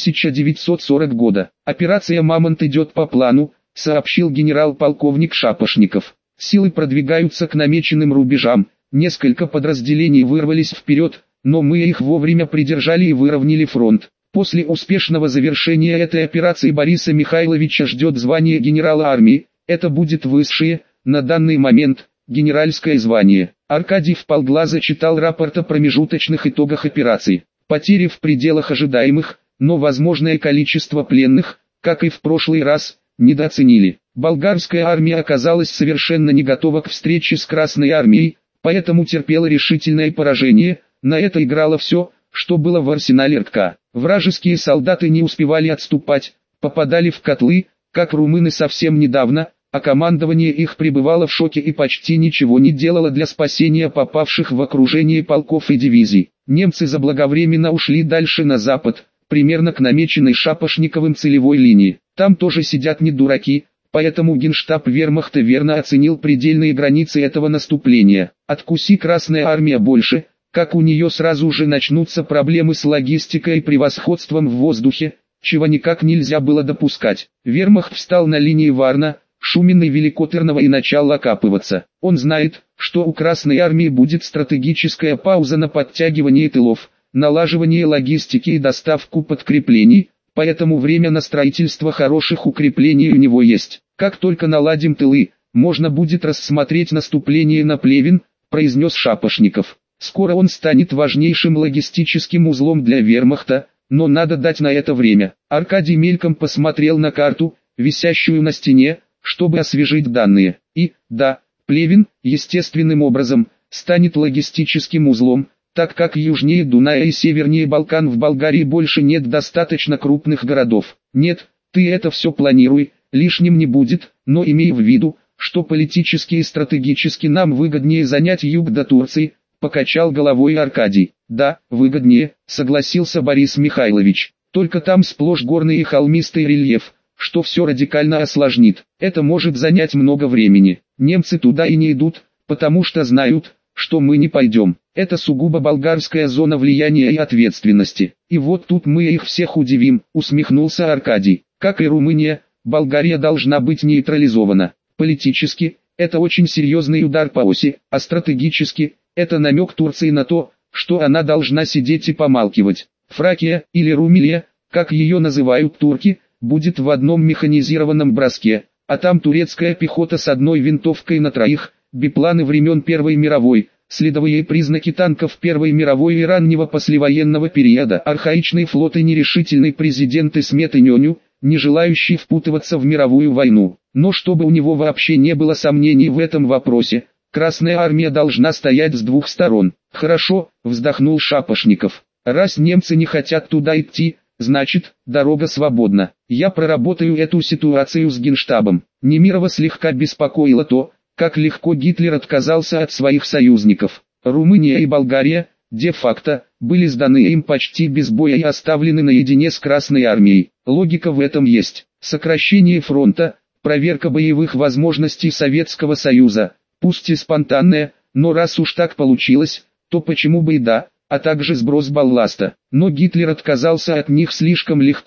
[SPEAKER 1] 1940 года. «Операция «Мамонт» идет по плану», — сообщил генерал-полковник Шапошников. «Силы продвигаются к намеченным рубежам, несколько подразделений вырвались вперед, но мы их вовремя придержали и выровняли фронт. После успешного завершения этой операции Бориса Михайловича ждет звание генерала армии, это будет высшее, на данный момент, генеральское звание». Аркадий вполглаза читал рапорт о промежуточных итогах операции. Потери в пределах ожидаемых, но возможное количество пленных, как и в прошлый раз, недооценили. Болгарская армия оказалась совершенно не готова к встрече с Красной армией, поэтому терпела решительное поражение. На это играло все, что было в арсенале РККА. Вражеские солдаты не успевали отступать, попадали в котлы, как румыны совсем недавно, а командование их пребывало в шоке и почти ничего не делало для спасения попавших в окружение полков и дивизий. Немцы заблаговременно ушли дальше на запад, примерно к намеченной Шапошниковым целевой линии. Там тоже сидят не дураки, поэтому генштаб вермахта верно оценил предельные границы этого наступления. Откуси Красная армия больше, как у нее сразу же начнутся проблемы с логистикой и превосходством в воздухе, чего никак нельзя было допускать. Вермахт встал на линии Варна, Шумина и Великотерного и начал окапываться. Он знает, что у Красной армии будет стратегическая пауза на подтягивание тылов, налаживание логистики и доставку подкреплений, поэтому время на строительство хороших укреплений у него есть. «Как только наладим тылы, можно будет рассмотреть наступление на Плевен», произнес Шапошников. «Скоро он станет важнейшим логистическим узлом для вермахта, но надо дать на это время». Аркадий мельком посмотрел на карту, висящую на стене, чтобы освежить данные. И, да, Плевен, естественным образом, станет логистическим узлом, так как южнее Дуная и севернее Балкан в Болгарии больше нет достаточно крупных городов. Нет, ты это все планируй, лишним не будет, но имей в виду, что политически и стратегически нам выгоднее занять юг до Турции, покачал головой Аркадий. Да, выгоднее, согласился Борис Михайлович, только там сплошь горный и холмистый рельеф, что все радикально осложнит. Это может занять много времени. Немцы туда и не идут, потому что знают, что мы не пойдем. Это сугубо болгарская зона влияния и ответственности. И вот тут мы их всех удивим, усмехнулся Аркадий. Как и Румыния, Болгария должна быть нейтрализована. Политически, это очень серьезный удар по оси, а стратегически, это намек Турции на то, что она должна сидеть и помалкивать. Фракия, или Румелия, как ее называют турки, будет в одном механизированном броске, а там турецкая пехота с одной винтовкой на троих, бипланы времен Первой мировой, следовые признаки танков Первой мировой и раннего послевоенного периода, архаичный флот и нерешительный президент Исмет Иньоню, не желающий впутываться в мировую войну. Но чтобы у него вообще не было сомнений в этом вопросе, Красная армия должна стоять с двух сторон. «Хорошо», — вздохнул Шапошников. «Раз немцы не хотят туда идти, значит, дорога свободна. Я проработаю эту ситуацию с Генштабом». Немирова слегка беспокоило то, как легко Гитлер отказался от своих союзников. Румыния и Болгария, де-факто, были сданы им почти без боя и оставлены наедине с Красной армией. Логика в этом есть. Сокращение фронта, проверка боевых возможностей Советского Союза, пусть и спонтанная, но раз уж так получилось, то почему бы и да, а также сброс балласта. Но Гитлер отказался от них слишком легко,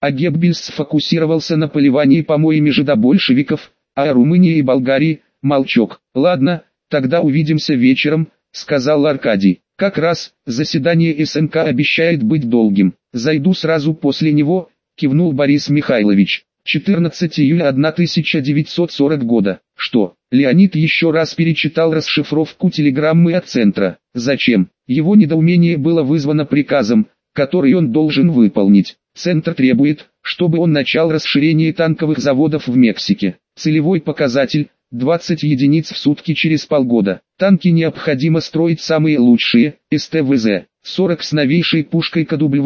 [SPEAKER 1] а Геббельс сфокусировался на поливании помоями жидобольшевиков, а о Румынии и Болгарии – молчок. «Ладно, тогда увидимся вечером», – сказал Аркадий. «Как раз, заседание СНК обещает быть долгим. Зайду сразу после него», – кивнул Борис Михайлович. 14 июля 1940 года. Что? Леонид еще раз перечитал расшифровку телеграммы от центра. Зачем? Его недоумение было вызвано приказом, который он должен выполнить. Центр требует, чтобы он начал расширение танковых заводов в Мексике. Целевой показатель – 20 единиц в сутки через полгода. Танки необходимо строить самые лучшие, СТВЗ-40 с новейшей пушкой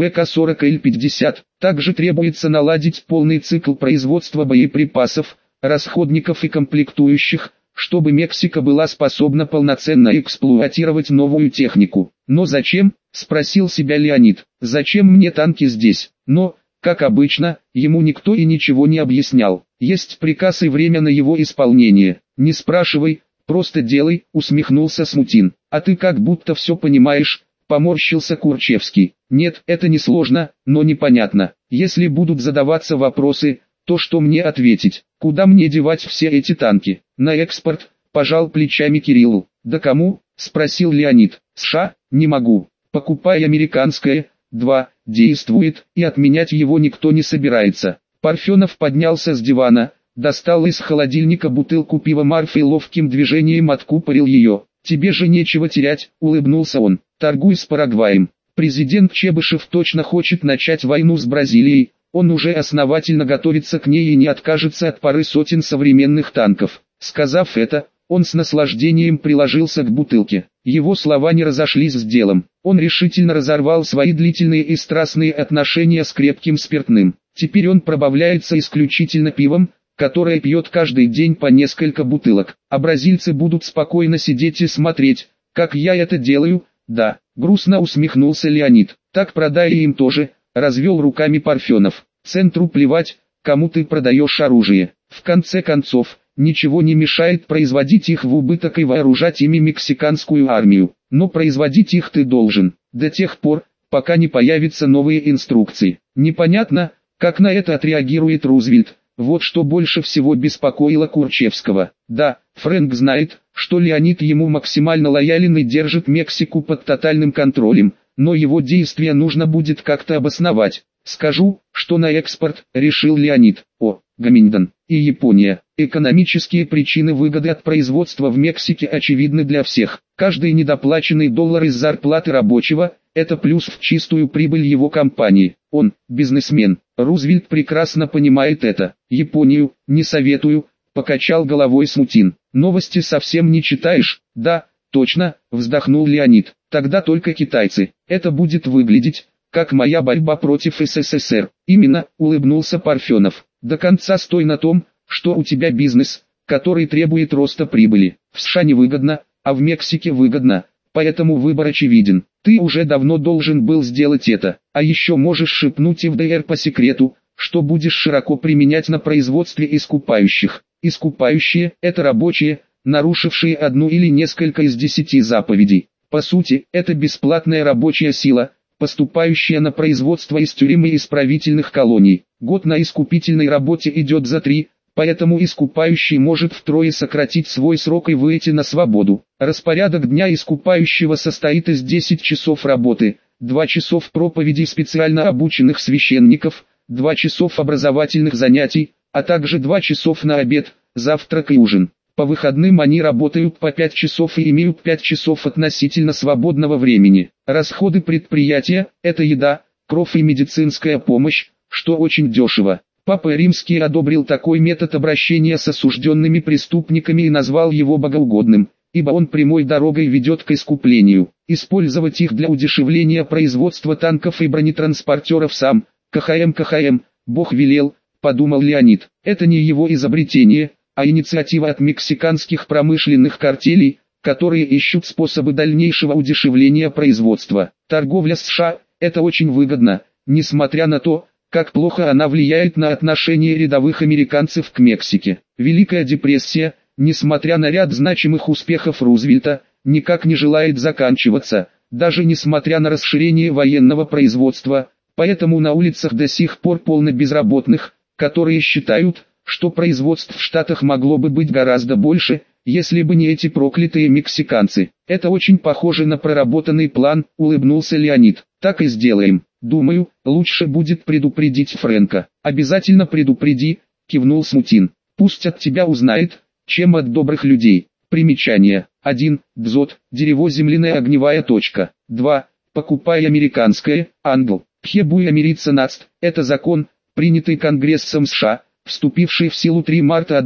[SPEAKER 1] КВК-40Л-50. Также требуется наладить полный цикл производства боеприпасов, расходников и комплектующих, чтобы Мексика была способна полноценно эксплуатировать новую технику. «Но зачем?» – спросил себя Леонид. «Зачем мне танки здесь?» Но, как обычно, ему никто и ничего не объяснял. Есть приказ и время на его исполнение. «Не спрашивай, просто делай», – усмехнулся Смутин. «А ты как будто все понимаешь», – поморщился Курчевский. «Нет, это не сложно, но непонятно. Если будут задаваться вопросы, то что мне ответить? Куда мне девать все эти танки? На экспорт?» – пожал плечами Кириллу. «Да кому?» – спросил Леонид. «США? Не могу. Покупай американское. 2. Действует, и отменять его никто не собирается». Парфенов поднялся с дивана, достал из холодильника бутылку пива Марфа и ловким движением откупорил ее. «Тебе же нечего терять», — улыбнулся он. «Торгуй с Парагваем. Президент Чебышев точно хочет начать войну с Бразилией, он уже основательно готовится к ней и не откажется от пары сотен современных танков». Сказав это, он с наслаждением приложился к бутылке. Его слова не разошлись с делом. Он решительно разорвал свои длительные и страстные отношения с крепким спиртным. Теперь он пробавляется исключительно пивом, которое пьет каждый день по несколько бутылок. А бразильцы будут спокойно сидеть и смотреть, как я это делаю. Да, грустно усмехнулся Леонид. Так продай им тоже, развел руками Парфенов. Центру плевать, кому ты продаешь оружие. В конце концов, ничего не мешает производить их в убыток и вооружать ими мексиканскую армию. Но производить их ты должен, до тех пор, пока не появятся новые инструкции. Непонятно, как на это отреагирует Рузвельт. Вот что больше всего беспокоило Курчевского. Да, Фрэнк знает, что Леонид ему максимально лоялен и держит Мексику под тотальным контролем, но его действия нужно будет как-то обосновать. «Скажу, что на экспорт», — решил Леонид. «О, Гаминьдан и Япония. Экономические причины выгоды от производства в Мексике очевидны для всех. Каждый недоплаченный доллар из зарплаты рабочего – это плюс в чистую прибыль его компании. Он – бизнесмен. Рузвельт прекрасно понимает это. Японию не советую», – покачал головой Смутин. «Новости совсем не читаешь?» «Да, точно», – вздохнул Леонид. «Тогда только китайцы. Это будет выглядеть как моя борьба против СССР». «Именно», – улыбнулся Парфенов. «До конца стой на том, что у тебя бизнес, который требует роста прибыли. В США невыгодно, а в Мексике выгодно, поэтому выбор очевиден. Ты уже давно должен был сделать это, а еще можешь шепнуть ФДР по секрету, что будешь широко применять на производстве искупающих. Искупающие – это рабочие, нарушившие одну или несколько из 10 заповедей. По сути, это бесплатная рабочая сила, поступающая на производство из тюрем и исправительных колоний. Год на искупительной работе идет за 3, поэтому искупающий может втрое сократить свой срок и выйти на свободу. Распорядок дня искупающего состоит из 10 часов работы, 2 часов проповедей специально обученных священников, 2 часов образовательных занятий, а также 2 часов на обед, завтрак и ужин. По выходным они работают по 5 часов и имеют 5 часов относительно свободного времени. Расходы предприятия – это еда, кровь и медицинская помощь, что очень дешево. Папа Римский одобрил такой метод обращения с осужденными преступниками и назвал его богоугодным, ибо он прямой дорогой ведет к искуплению. Использовать их для удешевления производства танков и бронетранспортеров сам, КХМ, Бог велел, подумал Леонид. Это не его изобретение, а инициатива от мексиканских промышленных картелей, которые ищут способы дальнейшего удешевления производства. Торговля с США – это очень выгодно, несмотря на то, как плохо она влияет на отношение рядовых американцев к Мексике. Великая депрессия, несмотря на ряд значимых успехов Рузвельта, никак не желает заканчиваться, даже несмотря на расширение военного производства, Поэтому на улицах до сих пор полно безработных, которые считают, что производств в Штатах могло бы быть гораздо больше, если бы не эти проклятые мексиканцы. Это очень похоже на проработанный план, улыбнулся Леонид. Так и сделаем. Думаю, лучше будет предупредить Фрэнка. Обязательно предупреди, кивнул Смутин. Пусть от тебя узнает, чем от добрых людей. Примечание. 1. Дзот, дерево земляная огневая точка. 2. Покупай американское, англ. Хебуя мириться нацт. Это закон, принятый Конгрессом США, вступивший в силу 3 марта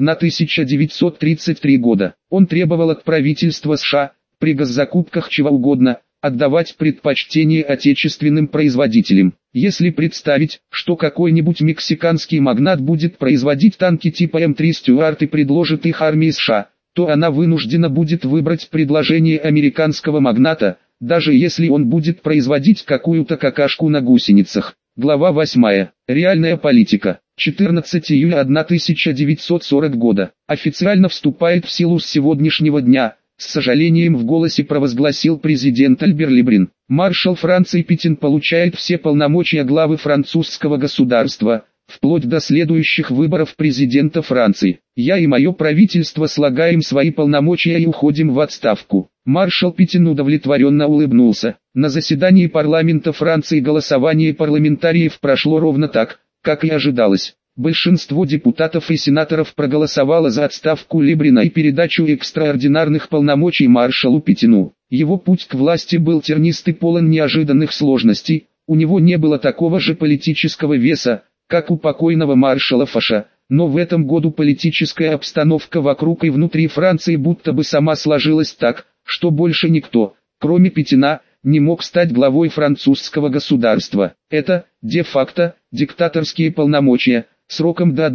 [SPEAKER 1] 1933 года. Он требовал от правительства США, при госзакупках чего угодно, отдавать предпочтение отечественным производителям. Если представить, что какой-нибудь мексиканский магнат будет производить танки типа М3 Стюарт и предложит их армии США, то она вынуждена будет выбрать предложение американского магната, даже если он будет производить какую-то какашку на гусеницах. Глава 8. Реальная политика. 14 июля 1940 года. Официально вступает в силу с сегодняшнего дня, с сожалением в голосе провозгласил президент Альбер Лебрин. Маршал Франции Петен получает все полномочия главы французского государства, вплоть до следующих выборов президента Франции. Я и мое правительство слагаем свои полномочия и уходим в отставку. Маршал Петен удовлетворенно улыбнулся. На заседании парламента Франции голосование парламентариев прошло ровно так, как и ожидалось. Большинство депутатов и сенаторов проголосовало за отставку Лебрина и передачу экстраординарных полномочий маршалу Петену. Его путь к власти был тернист и полон неожиданных сложностей, у него не было такого же политического веса, как у покойного маршала Фоша, но в этом году политическая обстановка вокруг и внутри Франции будто бы сама сложилась так, что больше никто, кроме Петена, не мог стать главой французского государства. Это, де-факто, диктаторские полномочия, сроком до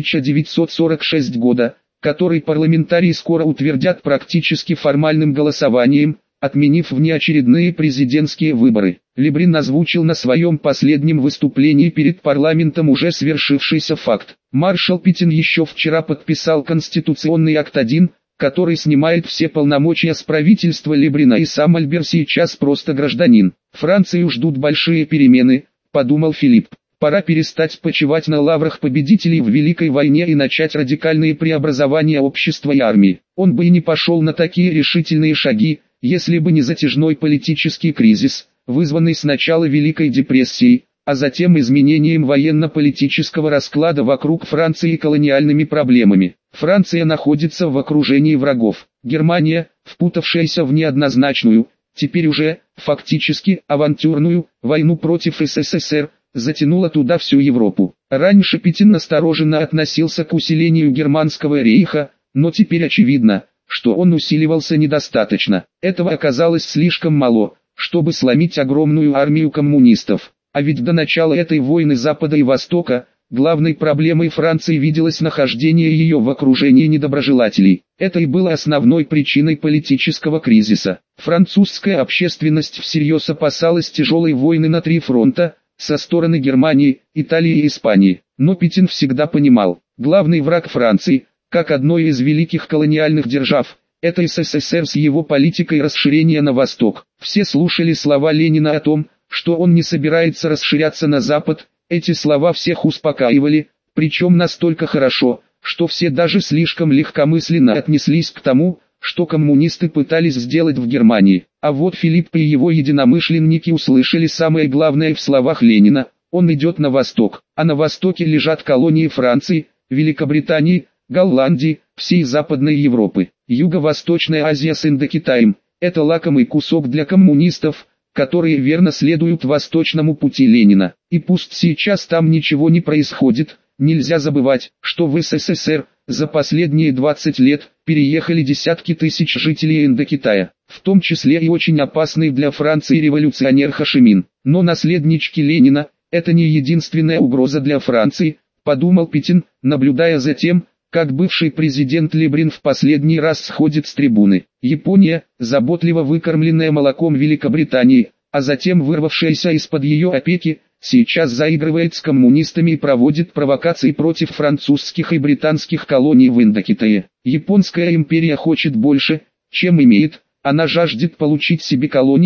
[SPEAKER 1] 1946 года, который парламентарии скоро утвердят практически формальным голосованием, отменив внеочередные президентские выборы. Лебрин озвучил на своем последнем выступлении перед парламентом уже свершившийся факт. Маршал Петен еще вчера подписал Конституционный акт 1, который снимает все полномочия с правительства Лебрина, и сам Альбер сейчас просто гражданин. Францию ждут большие перемены, подумал Филипп. Пора перестать почивать на лаврах победителей в Великой войне и начать радикальные преобразования общества и армии. Он бы и не пошел на такие решительные шаги, если бы не затяжной политический кризис, вызванный сначала Великой депрессией, а затем изменением военно-политического расклада вокруг Франции и колониальными проблемами. Франция находится в окружении врагов. Германия, впутавшаяся в неоднозначную, теперь уже, фактически, авантюрную, войну против СССР, затянула туда всю Европу. Раньше Петен настороженно относился к усилению германского рейха, но теперь очевидно, что он усиливался недостаточно. Этого оказалось слишком мало, чтобы сломить огромную армию коммунистов. А ведь до начала этой войны Запада и Востока, главной проблемой Франции виделось нахождение ее в окружении недоброжелателей. Это и было основной причиной политического кризиса. Французская общественность всерьез опасалась тяжелой войны на 3 фронта, со стороны Германии, Италии и Испании. Но Петен всегда понимал, главный враг Франции, как одной из великих колониальных держав, это СССР с его политикой расширения на восток. Все слушали слова Ленина о том, что он не собирается расширяться на запад. Эти слова всех успокаивали, причем настолько хорошо, что все даже слишком легкомысленно отнеслись к тому, что коммунисты пытались сделать в Германии. А вот Филипп и его единомышленники услышали самое главное в словах Ленина: он идет на восток, а на востоке лежат колонии Франции, Великобритании, Голландии, всей Западной Европы. Юго-Восточная Азия с Индокитаем – это лакомый кусок для коммунистов, которые верно следуют восточному пути Ленина. И пусть сейчас там ничего не происходит, нельзя забывать, что в СССР за последние 20 лет переехали десятки тысяч жителей Индокитая, в том числе и очень опасный для Франции революционер Хо Чи Мин. Но наследнички Ленина – это не единственная угроза для Франции, подумал Петен, наблюдая за тем, как бывший президент Лебрин в последний раз сходит с трибуны. Япония, заботливо выкормленная молоком Великобритании, а затем вырвавшаяся из-под ее опеки, сейчас заигрывает с коммунистами и проводит провокации против французских и британских колоний в Индокитае. Японская империя хочет больше, чем имеет, она жаждет получить себе колонии,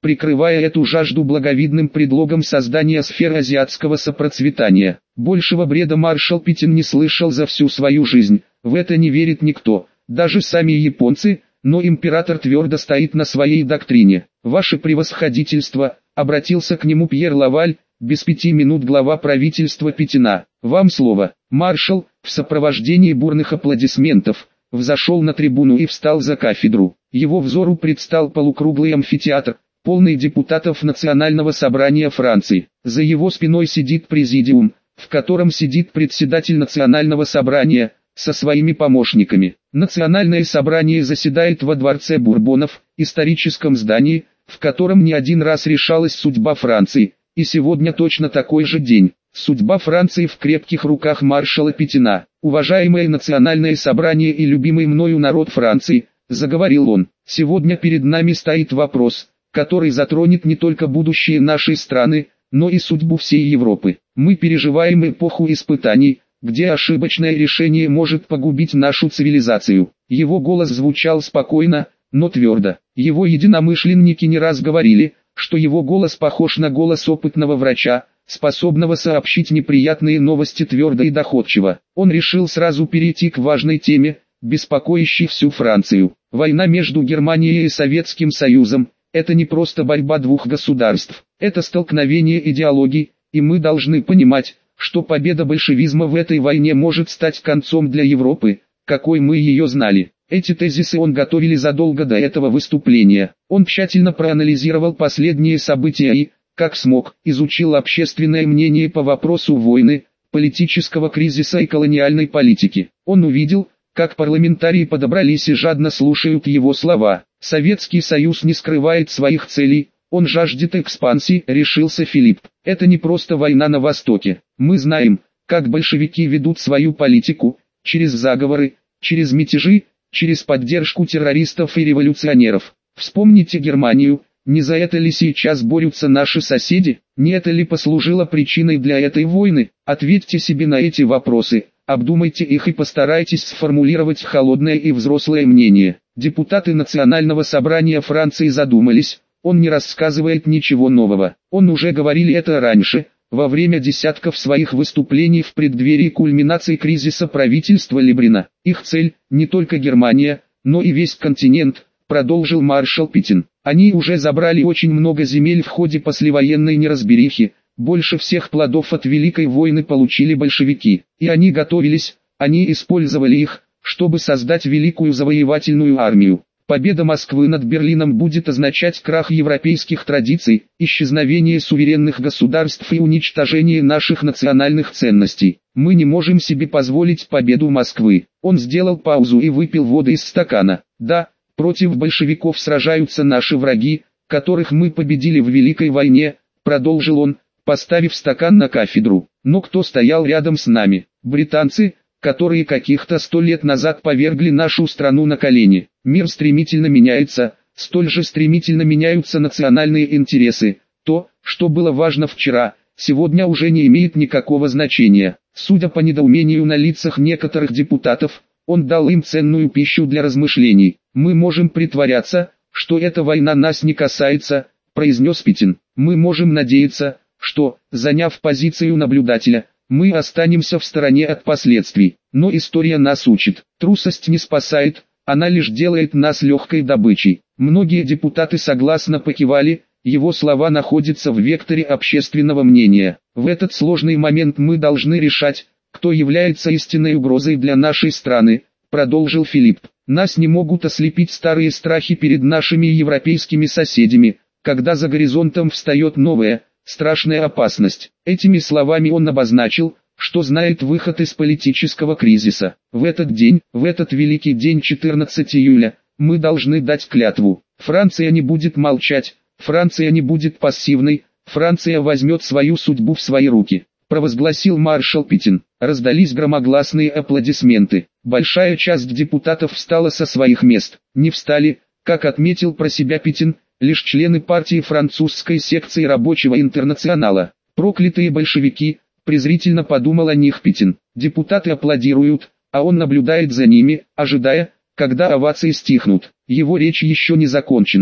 [SPEAKER 1] прикрывая эту жажду благовидным предлогом создания сфер азиатского сопроцветания. Большего бреда маршал Петин не слышал за всю свою жизнь, в это не верит никто, даже сами японцы, но император твердо стоит на своей доктрине. «Ваше превосходительство», — обратился к нему Пьер Лаваль, без 5 минут глава правительства Петина. «Вам слово». Маршал, в сопровождении бурных аплодисментов, взошел на трибуну и встал за кафедру. Его взору предстал полукруглый амфитеатр, полный депутатов Национального собрания Франции. За его спиной сидит президиум, в котором сидит председатель Национального собрания, со своими помощниками. Национальное собрание заседает во дворце Бурбонов, историческом здании, в котором не один раз решалась судьба Франции, и сегодня точно такой же день. Судьба Франции в крепких руках маршала Петина. «Уважаемое Национальное собрание и любимый мною народ Франции», — заговорил он, — «сегодня перед нами стоит вопрос, который затронет не только будущее нашей страны, но и судьбу всей Европы. Мы переживаем эпоху испытаний, где ошибочное решение может погубить нашу цивилизацию». Его голос звучал спокойно, но твердо. Его единомышленники не раз говорили, что его голос похож на голос опытного врача, способного сообщить неприятные новости твердо и доходчиво. Он решил сразу перейти к важной теме, беспокоящей всю Францию. Война между Германией и Советским Союзом – это не просто борьба двух государств, это столкновение идеологий, и мы должны понимать, что победа большевизма в этой войне может стать концом для Европы, какой мы ее знали. Эти тезисы он готовили задолго до этого выступления. Он тщательно проанализировал последние события и, как смог, изучил общественное мнение по вопросу войны, политического кризиса и колониальной политики. Он увидел, как парламентарии подобрались и жадно слушают его слова. Советский Союз не скрывает своих целей, он жаждет экспансии, решился Филипп. Это не просто война на Востоке. Мы знаем, как большевики ведут свою политику, через заговоры, через мятежи, через поддержку террористов и революционеров. Вспомните Германию, не за это ли сейчас борются наши соседи? Не это ли послужило причиной для этой войны? Ответьте себе на эти вопросы, обдумайте их и постарайтесь сформулировать холодное и взрослое мнение. Депутаты Национального собрания Франции задумались, он не рассказывает ничего нового. Он уже говорили это раньше, во время десятков своих выступлений в преддверии кульминации кризиса правительства Лебрина. Их цель – не только Германия, но и весь континент, продолжил маршал Петин. Они уже забрали очень много земель в ходе послевоенной неразберихи, больше всех плодов от Великой войны получили большевики. И они готовились, они использовали их, чтобы создать великую завоевательную армию. Победа Москвы над Берлином будет означать крах европейских традиций, исчезновение суверенных государств и уничтожение наших национальных ценностей. Мы не можем себе позволить победу Москвы. Он сделал паузу и выпил воды из стакана. Да, против большевиков сражаются наши враги, которых мы победили в Великой войне, продолжил он, поставив стакан на кафедру. Но кто стоял рядом с нами? Британцы, которые каких-то 100 лет назад повергли нашу страну на колени. Мир стремительно меняется, столь же стремительно меняются национальные интересы. То, что было важно вчера, сегодня уже не имеет никакого значения. Судя по недоумению на лицах некоторых депутатов, он дал им ценную пищу для размышлений. «Мы можем притворяться, что эта война нас не касается», — произнес Петин. «Мы можем надеяться, что, заняв позицию наблюдателя, мы останемся в стороне от последствий. Но история нас учит. Трусость не спасает, она лишь делает нас легкой добычей». Многие депутаты согласно покивали, его слова находятся в векторе общественного мнения. В этот сложный момент мы должны решать, кто является истинной угрозой для нашей страны, продолжил Филипп. Нас не могут ослепить старые страхи перед нашими европейскими соседями, когда за горизонтом встает новая, страшная опасность. Этими словами он обозначил, что знает выход из политического кризиса. В этот день, в этот великий день 14 июля, мы должны дать клятву. Франция не будет молчать, Франция не будет пассивной, Франция возьмет свою судьбу в свои руки, провозгласил маршал Петин. Раздались громогласные аплодисменты. Большая часть депутатов встала со своих мест. Не встали, как отметил про себя Петин, лишь члены партии французской секции рабочего интернационала. Проклятые большевики, презрительно подумал о них Петин. Депутаты аплодируют, а он наблюдает за ними, ожидая, когда овации стихнут. Его речь еще не закончена.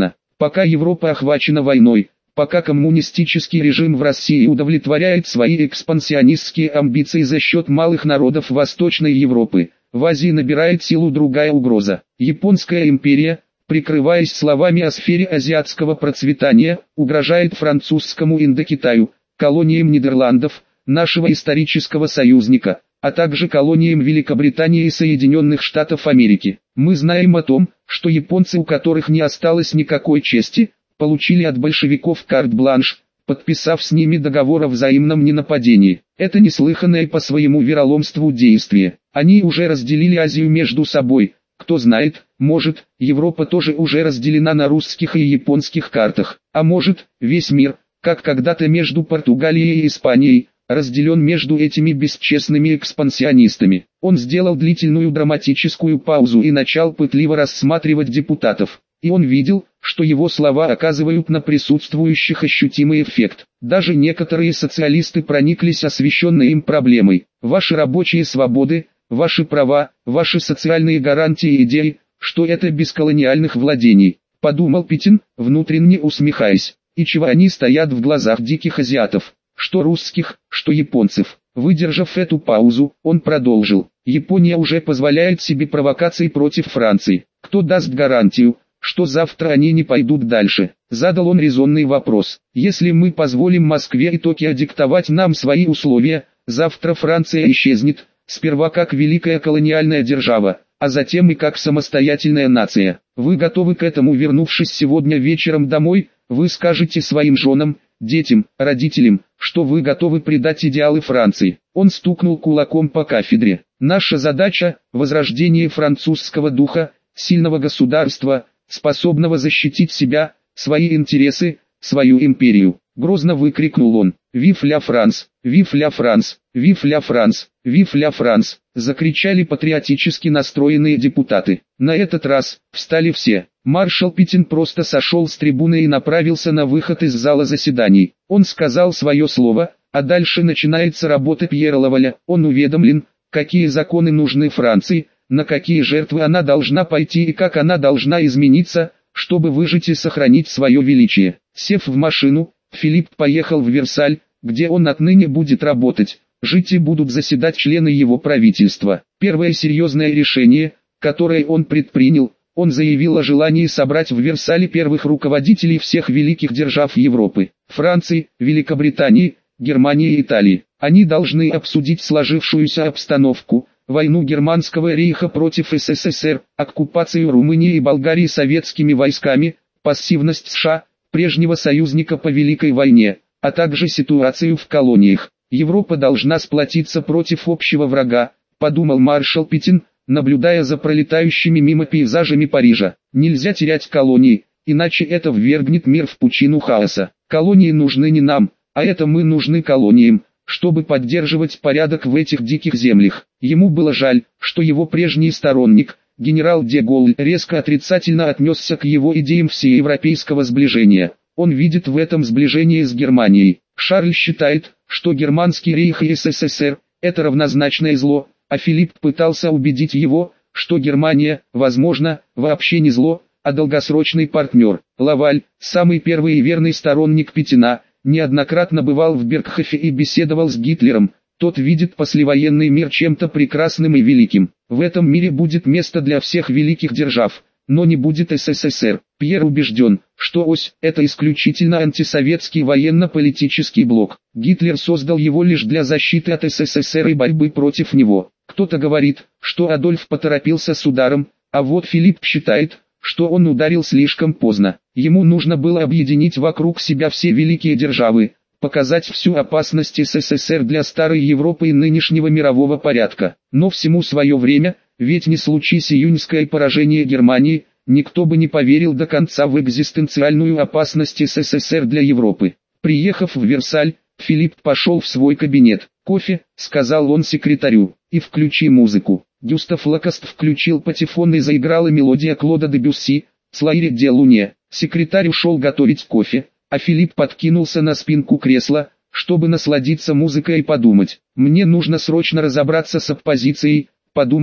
[SPEAKER 1] Пока Европа охвачена войной, пока коммунистический режим в России удовлетворяет свои экспансионистские амбиции за счет малых народов Восточной Европы, в Азии набирает силу другая угроза. Японская империя, прикрываясь словами о сфере азиатского процветания, угрожает французскому Индокитаю, колониям Нидерландов, нашего исторического союзника, а также колониям Великобритании и Соединенных Штатов Америки. Мы знаем о том, что японцы, у которых не осталось никакой чести, получили от большевиков карт-бланш, подписав с ними договор о взаимном ненападении. Это неслыханное по своему вероломству действие. Они уже разделили Азию между собой. Кто знает, может, Европа тоже уже разделена на русских и японских картах. А может, весь мир, как когда-то между Португалией и Испанией, разделен между этими бесчестными экспансионистами. Он сделал длительную драматическую паузу и начал пытливо рассматривать депутатов. И он видел, что его слова оказывают на присутствующих ощутимый эффект. Даже некоторые социалисты прониклись освещенной им проблемой. Ваши рабочие свободы, ваши права, ваши социальные гарантии и идеи, что это без колониальных владений, подумал Петин, внутренне усмехаясь. И чего они стоят в глазах диких азиатов, что русских, что японцев. Выдержав эту паузу, он продолжил. Япония уже позволяет себе провокации против Франции. Кто даст гарантию, что завтра они не пойдут дальше? Задал он резонный вопрос. Если мы позволим Москве и Токио диктовать нам свои условия, завтра Франция исчезнет, сперва как великая колониальная держава, а затем и как самостоятельная нация. Вы готовы к этому? Вернувшись сегодня вечером домой, вы скажете своим женам, детям, родителям, что вы готовы предать идеалы Франции. Он стукнул кулаком по кафедре. Наша задача – возрождение французского духа, сильного государства, способного защитить себя, свои интересы, свою империю. Грозно выкрикнул он. «Вив ля Франс! Вив ля Франс! Вив ля Франс! Вив ля Франс!» Закричали патриотически настроенные депутаты. На этот раз встали все. Маршал Петин просто сошел с трибуны и направился на выход из зала заседаний. Он сказал свое слово, а дальше начинается работа Пьера Лаваля. Он уведомлен, какие законы нужны Франции, на какие жертвы она должна пойти и как она должна измениться, чтобы выжить и сохранить свое величие. Сев в машину, Филипп поехал в Версаль, где он отныне будет работать. Жить и будут заседать члены его правительства. Первое серьезное решение, которое он предпринял, он заявил о желании собрать в Версале первых руководителей всех великих держав Европы, Франции, Великобритании, Германии и Италии. Они должны обсудить сложившуюся обстановку, войну Германского рейха против СССР, оккупацию Румынии и Болгарии советскими войсками, пассивность США, прежнего союзника по Великой войне, а также ситуацию в колониях. Европа должна сплотиться против общего врага, подумал маршал Петин, наблюдая за пролетающими мимо пейзажами Парижа. Нельзя терять колонии, иначе это ввергнет мир в пучину хаоса. Колонии нужны не нам, а это мы нужны колониям, чтобы поддерживать порядок в этих диких землях. Ему было жаль, что его прежний сторонник, генерал де Голль, резко отрицательно отнесся к его идеям всеевропейского сближения. Он видит в этом сближение с Германией. Шарль считает, что Германский рейх и СССР – это равнозначное зло, а Филипп пытался убедить его, что Германия, возможно, вообще не зло, а долгосрочный партнер. Лаваль, самый первый и верный сторонник Петина, неоднократно бывал в Бергхофе и беседовал с Гитлером. Тот видит послевоенный мир чем-то прекрасным и великим. В этом мире будет место для всех великих держав, но не будет СССР. Пьер убежден, что ось – это исключительно антисоветский военно-политический блок. Гитлер создал его лишь для защиты от СССР и борьбы против него. Кто-то говорит, что Адольф поторопился с ударом, а вот Филипп считает, что он ударил слишком поздно. Ему нужно было объединить вокруг себя все великие державы, показать всю опасность СССР для старой Европы и нынешнего мирового порядка. Но всему свое время, ведь не случись июньское поражение Германии, никто бы не поверил до конца в экзистенциальную опасность СССР для Европы. Приехав в Версаль, Филипп пошел в свой кабинет. «Кофе», — сказал он секретарю, — «и включи музыку». Гюстав Лакаст включил патефон и заиграла мелодия Клода Дебюсси «Слаире де Луне». Секретарь ушел готовить кофе, а Филипп подкинулся на спинку кресла, чтобы насладиться музыкой и подумать. «Мне нужно срочно разобраться с оппозицией», — подумал он.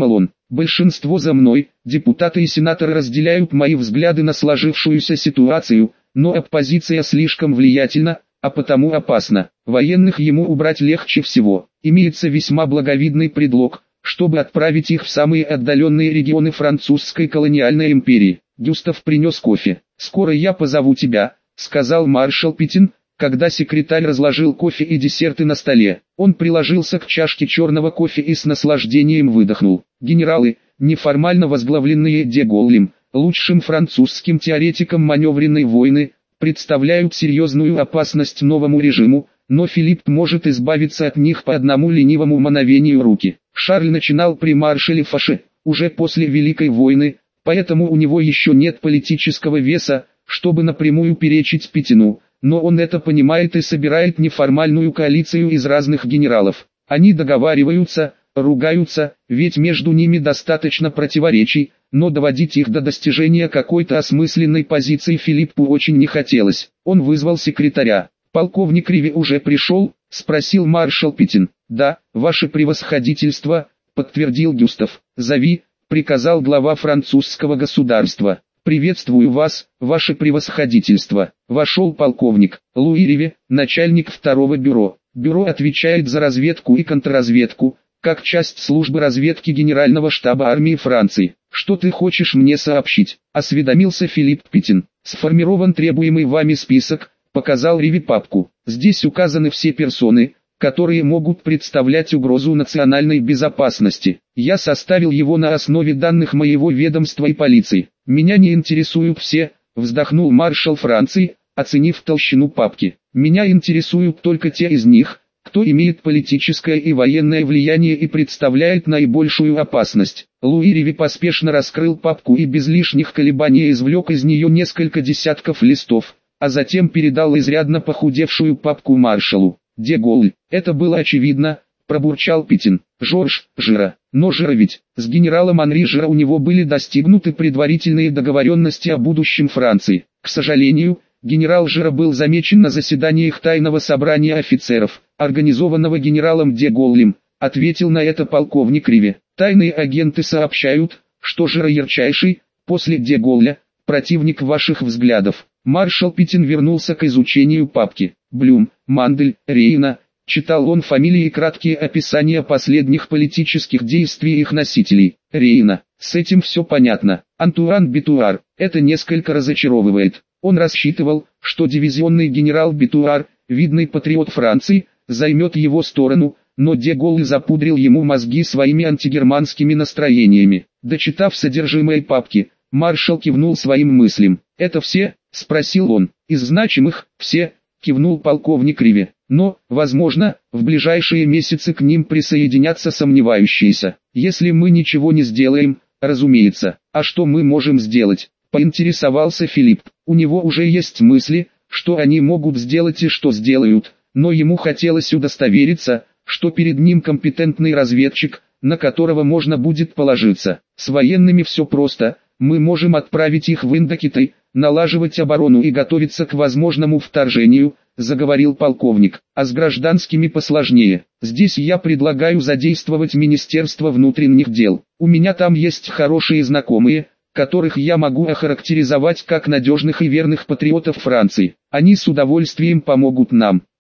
[SPEAKER 1] Большинство за мной, депутаты и сенаторы разделяют мои взгляды на сложившуюся ситуацию, но оппозиция слишком влиятельна, а потому опасна. Военных ему убрать легче всего. Имеется весьма благовидный предлог, чтобы отправить их в самые отдаленные регионы французской колониальной империи. Гюстав принес кофе. «Скоро я позову тебя», — сказал маршал Петин, когда секретарь разложил кофе и десерты на столе. Он приложился к чашке черного кофе и с наслаждением выдохнул. Генералы, неформально возглавленные де Гаулем, лучшим французским теоретиком маневренной войны, представляют серьезную опасность новому режиму, но Филипп может избавиться от них по одному ленивому мановению руки. Шарль начинал при маршале Фоше, уже после Великой войны, поэтому у него еще нет политического веса, чтобы напрямую перечить Петину, но он это понимает и собирает неформальную коалицию из разных генералов. Они договариваются, ругаются, ведь между ними достаточно противоречий, но доводить их до достижения какой-то осмысленной позиции Филиппу очень не хотелось. Он вызвал секретаря. «Полковник Риви уже пришел?» — спросил маршал Петин. «Да, ваше превосходительство», — подтвердил Гюстав. «Зови», — приказал глава французского государства. «Приветствую вас, ваше превосходительство». Вошел полковник Луи Риви, начальник второго бюро. Бюро отвечает за разведку и контрразведку, как часть службы разведки Генерального штаба армии Франции. «Что ты хочешь мне сообщить?» — осведомился Филипп Петин. «Сформирован требуемый вами список», — показал Риви папку. «Здесь указаны все персоны, которые могут представлять угрозу национальной безопасности. Я составил его на основе данных моего ведомства и полиции. Меня не интересуют все», — вздохнул маршал Франции, оценив толщину папки. «Меня интересуют только те из них, кто имеет политическое и военное влияние и представляет наибольшую опасность». Луи Риви поспешно раскрыл папку и без лишних колебаний извлек из нее несколько десятков листов, а затем передал изрядно похудевшую папку маршалу. «Де Гауль, это было очевидно», — пробурчал Петин. «Жорж Жира. Но Жира ведь, с генералом Анри Жира у него были достигнуты предварительные договоренности о будущем Франции. К сожалению, генерал Жира был замечен на заседаниях тайного собрания офицеров, организованного генералом де Гаулем», — ответил на это полковник Риви. «Тайные агенты сообщают, что Жира ярчайший, после де Гауля, противник ваших взглядов». Маршал Петин вернулся к изучению папки. «Блюм, Мандель, Рейна», читал он фамилии и краткие описания последних политических действий их носителей. Рейна, с этим все понятно. Антуан Бетуар, это несколько разочаровывает. Он рассчитывал, что дивизионный генерал Бетуар, видный патриот Франции, займет его сторону, но де Гауль запудрил ему мозги своими антигерманскими настроениями. Дочитав содержимое папки, маршал кивнул своим мыслям. «Это все?» — спросил он. «Из значимых, все», — кивнул полковник Риви. «Но, возможно, в ближайшие месяцы к ним присоединятся сомневающиеся. Если мы ничего не сделаем, разумеется. А что мы можем сделать?» — поинтересовался Филипп. У него уже есть мысли, что они могут сделать и что сделают, но ему хотелось удостовериться, что перед ним компетентный разведчик, на которого можно будет положиться. «С военными все просто, мы можем отправить их в Индокитай, налаживать оборону и готовиться к возможному вторжению», — заговорил полковник. «А с гражданскими посложнее. Здесь я предлагаю задействовать Министерство внутренних дел. У меня там есть хорошие знакомые, которых я могу охарактеризовать как надежных и верных патриотов Франции. Они с удовольствием помогут нам».